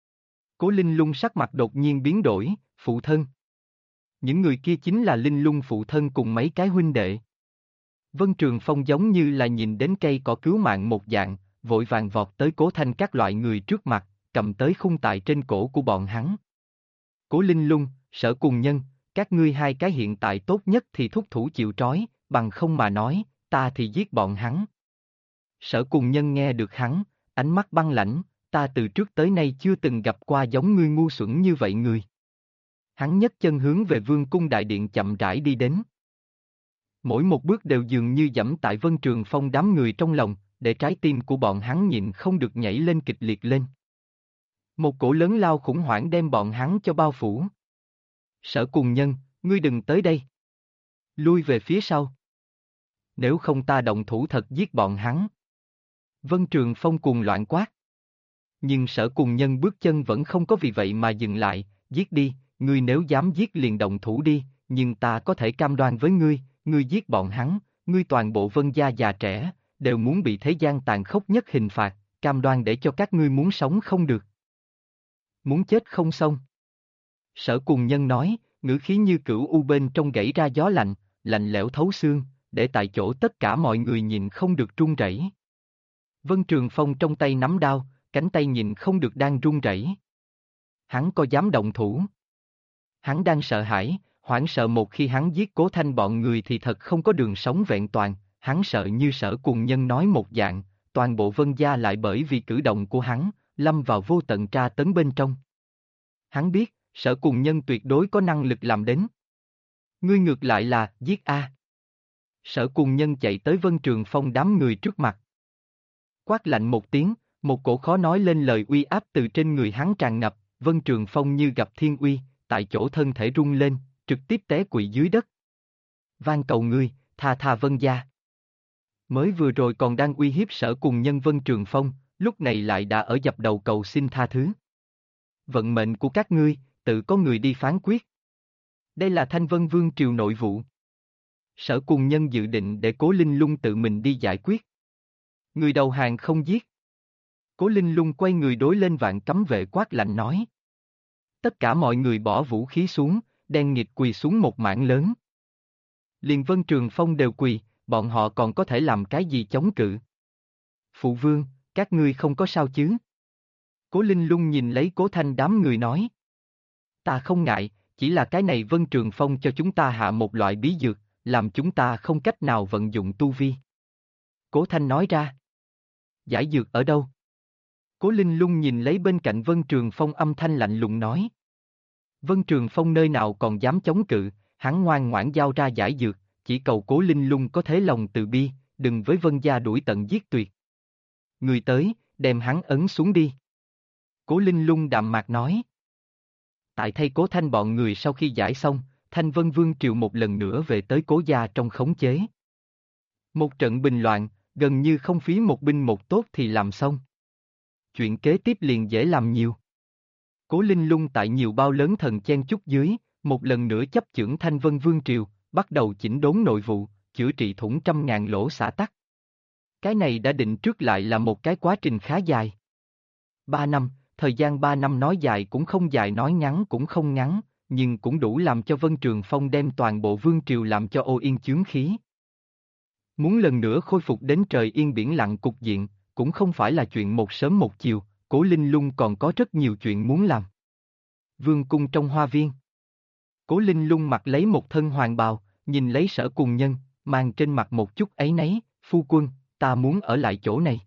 Cố Linh Lung sắc mặt đột nhiên biến đổi, phụ thân. Những người kia chính là Linh Lung phụ thân cùng mấy cái huynh đệ. Vân Trường Phong giống như là nhìn đến cây cỏ cứu mạng một dạng, vội vàng vọt tới Cố Thanh các loại người trước mặt, cầm tới khung tại trên cổ của bọn hắn. Cố Linh Lung, Sở Cùng Nhân, các ngươi hai cái hiện tại tốt nhất thì thúc thủ chịu trói, bằng không mà nói, ta thì giết bọn hắn. Sở Cùng Nhân nghe được hắn, ánh mắt băng lãnh, ta từ trước tới nay chưa từng gặp qua giống ngươi ngu xuẩn như vậy người. Hắn nhấc chân hướng về Vương cung đại điện chậm rãi đi đến. Mỗi một bước đều dường như dẫm tại Vân Trường Phong đám người trong lòng, để trái tim của bọn hắn nhịn không được nhảy lên kịch liệt lên. Một cổ lớn lao khủng hoảng đem bọn hắn cho bao phủ. Sở Cùng Nhân, ngươi đừng tới đây. Lui về phía sau. Nếu không ta động thủ thật giết bọn hắn. Vân Trường Phong cuồng loạn quát. Nhưng Sở Cùng Nhân bước chân vẫn không có vì vậy mà dừng lại, giết đi, ngươi nếu dám giết liền động thủ đi, nhưng ta có thể cam đoan với ngươi, ngươi giết bọn hắn, ngươi toàn bộ Vân gia già trẻ, đều muốn bị thế gian tàn khốc nhất hình phạt, cam đoan để cho các ngươi muốn sống không được. Muốn chết không xong. Sở Cùng Nhân nói, ngữ khí như cửu u bên trong gãy ra gió lạnh, lạnh lẽo thấu xương, để tại chỗ tất cả mọi người nhìn không được run rẩy. Vân Trường Phong trong tay nắm đao, cánh tay nhìn không được đang run rẩy. Hắn có dám động thủ? Hắn đang sợ hãi, hoảng sợ một khi hắn giết Cố Thanh bọn người thì thật không có đường sống vẹn toàn, hắn sợ như Sở Cùng Nhân nói một dạng, toàn bộ Vân gia lại bởi vì cử động của hắn, lâm vào vô tận tra tấn bên trong. Hắn biết, Sở Cùng Nhân tuyệt đối có năng lực làm đến. Ngươi ngược lại là, giết A. Sở Cùng Nhân chạy tới Vân Trường Phong đám người trước mặt. Quát lạnh một tiếng, một cổ khó nói lên lời uy áp từ trên người hắn tràn ngập, Vân Trường Phong như gặp thiên uy, tại chỗ thân thể rung lên, trực tiếp té quỵ dưới đất. Van cầu ngươi, tha tha Vân gia. Mới vừa rồi còn đang uy hiếp Sở Cùng Nhân Vân Trường Phong, lúc này lại đã ở dập đầu cầu xin tha thứ. Vận mệnh của các ngươi, tự có người đi phán quyết. Đây là Thanh Vân Vương triều nội vụ. Sở Cùng Nhân dự định để Cố Linh Lung tự mình đi giải quyết. Người đầu hàng không giết. Cố Linh Lung quay người đối lên Vạn Cấm Vệ quát lạnh nói. Tất cả mọi người bỏ vũ khí xuống, đen nghịt quỳ xuống một mảng lớn. Liền Vân Trường Phong đều quỳ, bọn họ còn có thể làm cái gì chống cự? Phụ vương, các ngươi không có sao chứ? Cố Linh Lung nhìn lấy Cố Thanh đám người nói. Ta không ngại, chỉ là cái này Vân Trường Phong cho chúng ta hạ một loại bí dược, làm chúng ta không cách nào vận dụng tu vi. Cố Thanh nói ra. Giải dược ở đâu? Cố Linh Lung nhìn lấy bên cạnh Vân Trường Phong âm thanh lạnh lùng nói. Vân Trường Phong nơi nào còn dám chống cự, hắn ngoan ngoãn giao ra giải dược, chỉ cầu Cố Linh Lung có thế lòng từ bi, đừng với Vân gia đuổi tận giết tuyệt. Người tới, đem hắn ấn xuống đi. Cố Linh Lung đạm mạc nói. Tại thay Cố Thanh bọn người sau khi giải xong, Thanh Vân Vương Triều một lần nữa về tới Cố gia trong khống chế. Một trận bình loạn, gần như không phí một binh một tốt thì làm xong. Chuyện kế tiếp liền dễ làm nhiều. Cố Linh Lung tại nhiều bao lớn thần chen chúc dưới, một lần nữa chấp chưởng Thanh Vân Vương Triều, bắt đầu chỉnh đốn nội vụ, chữa trị thủng 100.000 lỗ xã tắc. Cái này đã định trước lại là một cái quá trình khá dài. 3 năm, thời gian 3 năm nói dài cũng không dài nói ngắn cũng không ngắn, nhưng cũng đủ làm cho Vân Trường Phong đem toàn bộ Vương Triều làm cho ô yên chướng khí. Muốn lần nữa khôi phục đến trời yên biển lặng cục diện, cũng không phải là chuyện một sớm một chiều, Cố Linh Lung còn có rất nhiều chuyện muốn làm. Vương cung trong hoa viên. Cố Linh Lung mặc lấy một thân hoàng bào, nhìn lấy Sở Cùng Nhân, mang trên mặt một chút áy náy, phu quân, ta muốn ở lại chỗ này.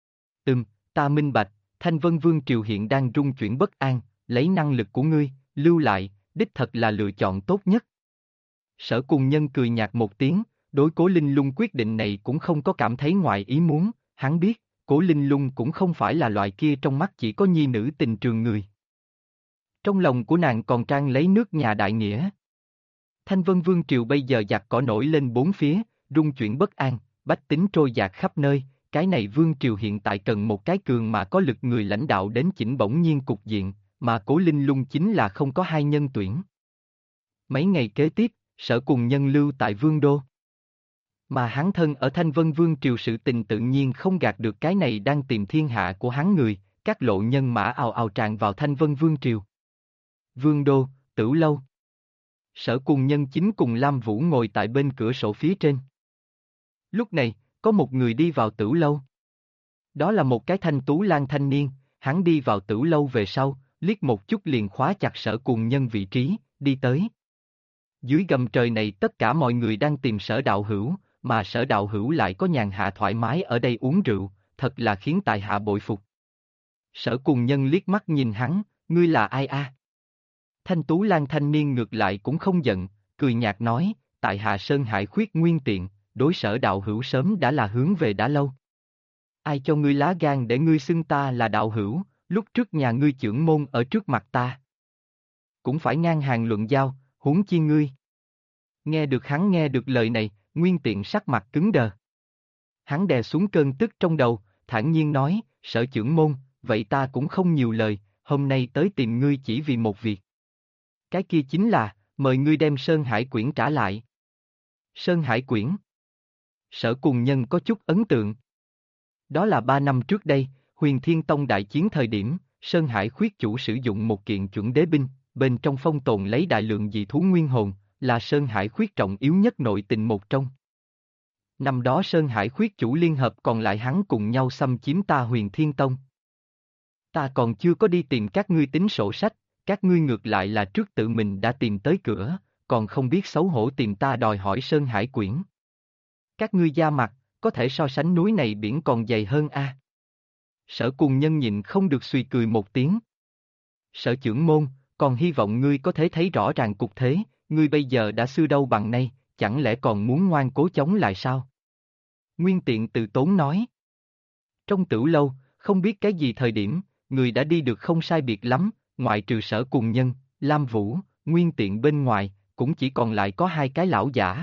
Ta minh bạch, Thanh Vân Vương Triều hiện đang rung chuyển bất an, lấy năng lực của ngươi, lưu lại, đích thật là lựa chọn tốt nhất. Sở Cùng Nhân cười nhạt một tiếng, đối Cố Linh Lung quyết định này cũng không có cảm thấy ngoài ý muốn, hắn biết, Cố Linh Lung cũng không phải là loại kia trong mắt chỉ có nhi nữ tình trường người. Trong lòng của nàng còn trang lấy nước nhà đại nghĩa. Thanh Vân Vương Triều bây giờ giặc cỏ nổi lên bốn phía, rung chuyển bất an, bách tính trôi dạt khắp nơi, cái này Vương Triều hiện tại cần một cái cường mà có lực người lãnh đạo đến chỉnh bỗng nhiên cục diện, mà Cố Linh Lung chính là không có hai nhân tuyển. Mấy ngày kế tiếp, Sở Cùng Nhân lưu tại Vương Đô. Mà hắn thân ở Thanh Vân Vương Triều sự tình tự nhiên không gạt được cái này đang tìm thiên hạ của hắn người, các lộ nhân mã ào ào tràn vào Thanh Vân Vương Triều. Vương Đô, Tửu Lâu. Sở Cùng Nhân chính cùng Lam Vũ ngồi tại bên cửa sổ phía trên. Lúc này, có một người đi vào Tửu Lâu. Đó là một cái thanh tú lang thanh niên, hắn đi vào Tửu Lâu về sau, liếc một chút liền khóa chặt Sở Cùng Nhân vị trí, đi tới. Dưới gầm trời này tất cả mọi người đang tìm Sở Đạo Hữu, mà Sở Đạo Hữu lại có nhàn hạ thoải mái ở đây uống rượu, thật là khiến tại hạ bội phục. Sở Cùng Nhân liếc mắt nhìn hắn, ngươi là ai a? Thanh tú lang thanh niên ngược lại cũng không giận, cười nhạt nói, tại hạ Sơn Hải Khuyết Nguyên Tiện, đối Sở Đạo Hữu sớm đã là hướng về đã lâu. Ai cho ngươi lá gan để ngươi xưng ta là đạo hữu, lúc trước nhà ngươi chưởng môn ở trước mặt ta. Cũng phải ngang hàng luận giao, huống chi ngươi. Nghe được lời này, Nguyên Tiện sắc mặt cứng đờ. Hắn đè xuống cơn tức trong đầu, thản nhiên nói, Sở chưởng môn, vậy ta cũng không nhiều lời, hôm nay tới tìm ngươi chỉ vì một việc. Cái kia chính là, mời ngươi đem Sơn Hải Quyển trả lại. Sơn Hải Quyển. Sở Cùng Nhân có chút ấn tượng. Đó là 3 năm trước đây, Huyền Thiên Tông đại chiến thời điểm, Sơn Hải Khuyết chủ sử dụng một kiện chuẩn đế binh, bên trong phong tồn lấy đại lượng dị thú nguyên hồn, là Sơn Hải Khuyết trọng yếu nhất nội tình một trong. Năm đó Sơn Hải Khuyết chủ liên hợp còn lại hắn cùng nhau xâm chiếm ta Huyền Thiên Tông. Ta còn chưa có đi tìm các ngươi tính sổ sách, các ngươi ngược lại là trước tự mình đã tìm tới cửa, còn không biết xấu hổ tìm ta đòi hỏi Sơn Hải Quyển. Các ngươi da mặt, có thể so sánh núi này biển còn dày hơn a. Sở Cùng Nhân nhịn không được suy cười một tiếng. Sở trưởng môn, còn hy vọng ngươi có thể thấy rõ ràng cục thế, ngươi bây giờ đã xưa đâu bằng nay, chẳng lẽ còn muốn ngoan cố chống lại sao? Nguyên Tiện từ tốn nói. Trong Tửu Lâu, không biết cái gì thời điểm, người đã đi được không sai biệt lắm, ngoại trừ Sở Cùng Nhân, Lam Vũ, Nguyên Tiện bên ngoài, cũng chỉ còn lại có hai cái lão giả.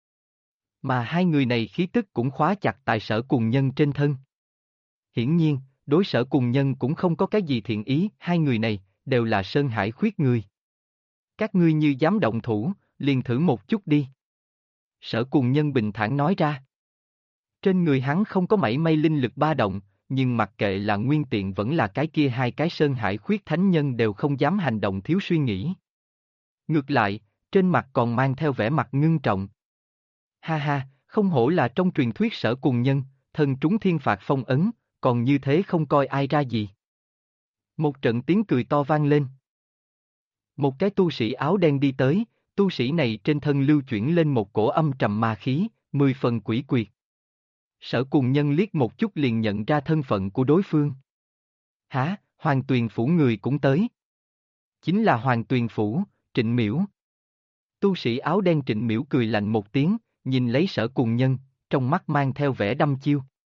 Mà hai người này khí tức cũng khóa chặt tại Sở Cùng Nhân trên thân. Hiển nhiên, đối Sở Cùng Nhân cũng không có cái gì thiện ý, hai người này, đều là Sơn Hải Khuyết người. Các ngươi như dám động thủ, liền thử một chút đi. Sở Cùng Nhân bình thản nói ra. Trên người hắn không có mảy may linh lực ba động, nhưng mặc kệ là Nguyên Tiện vẫn là cái kia hai cái Sơn Hải Khuyết thánh nhân đều không dám hành động thiếu suy nghĩ. Ngược lại, trên mặt còn mang theo vẻ mặt ngưng trọng. Ha ha, không hổ là trong truyền thuyết Sở Cùng Nhân, thân trúng thiên phạt phong ấn, còn như thế không coi ai ra gì. Một trận tiếng cười to vang lên. Một cái tu sĩ áo đen đi tới, tu sĩ này trên thân lưu chuyển lên một cổ âm trầm ma khí, 10 phần quỷ quyệt. Sở Cùng Nhân liếc một chút liền nhận ra thân phận của đối phương. Hả, Hoàng Tuyền Phủ người cũng tới. Chính là Hoàng Tuyền Phủ, Trịnh Miễu. Tu sĩ áo đen Trịnh Miễu cười lạnh một tiếng, nhìn lấy Sở Cùng Nhân, trong mắt mang theo vẻ đăm chiêu.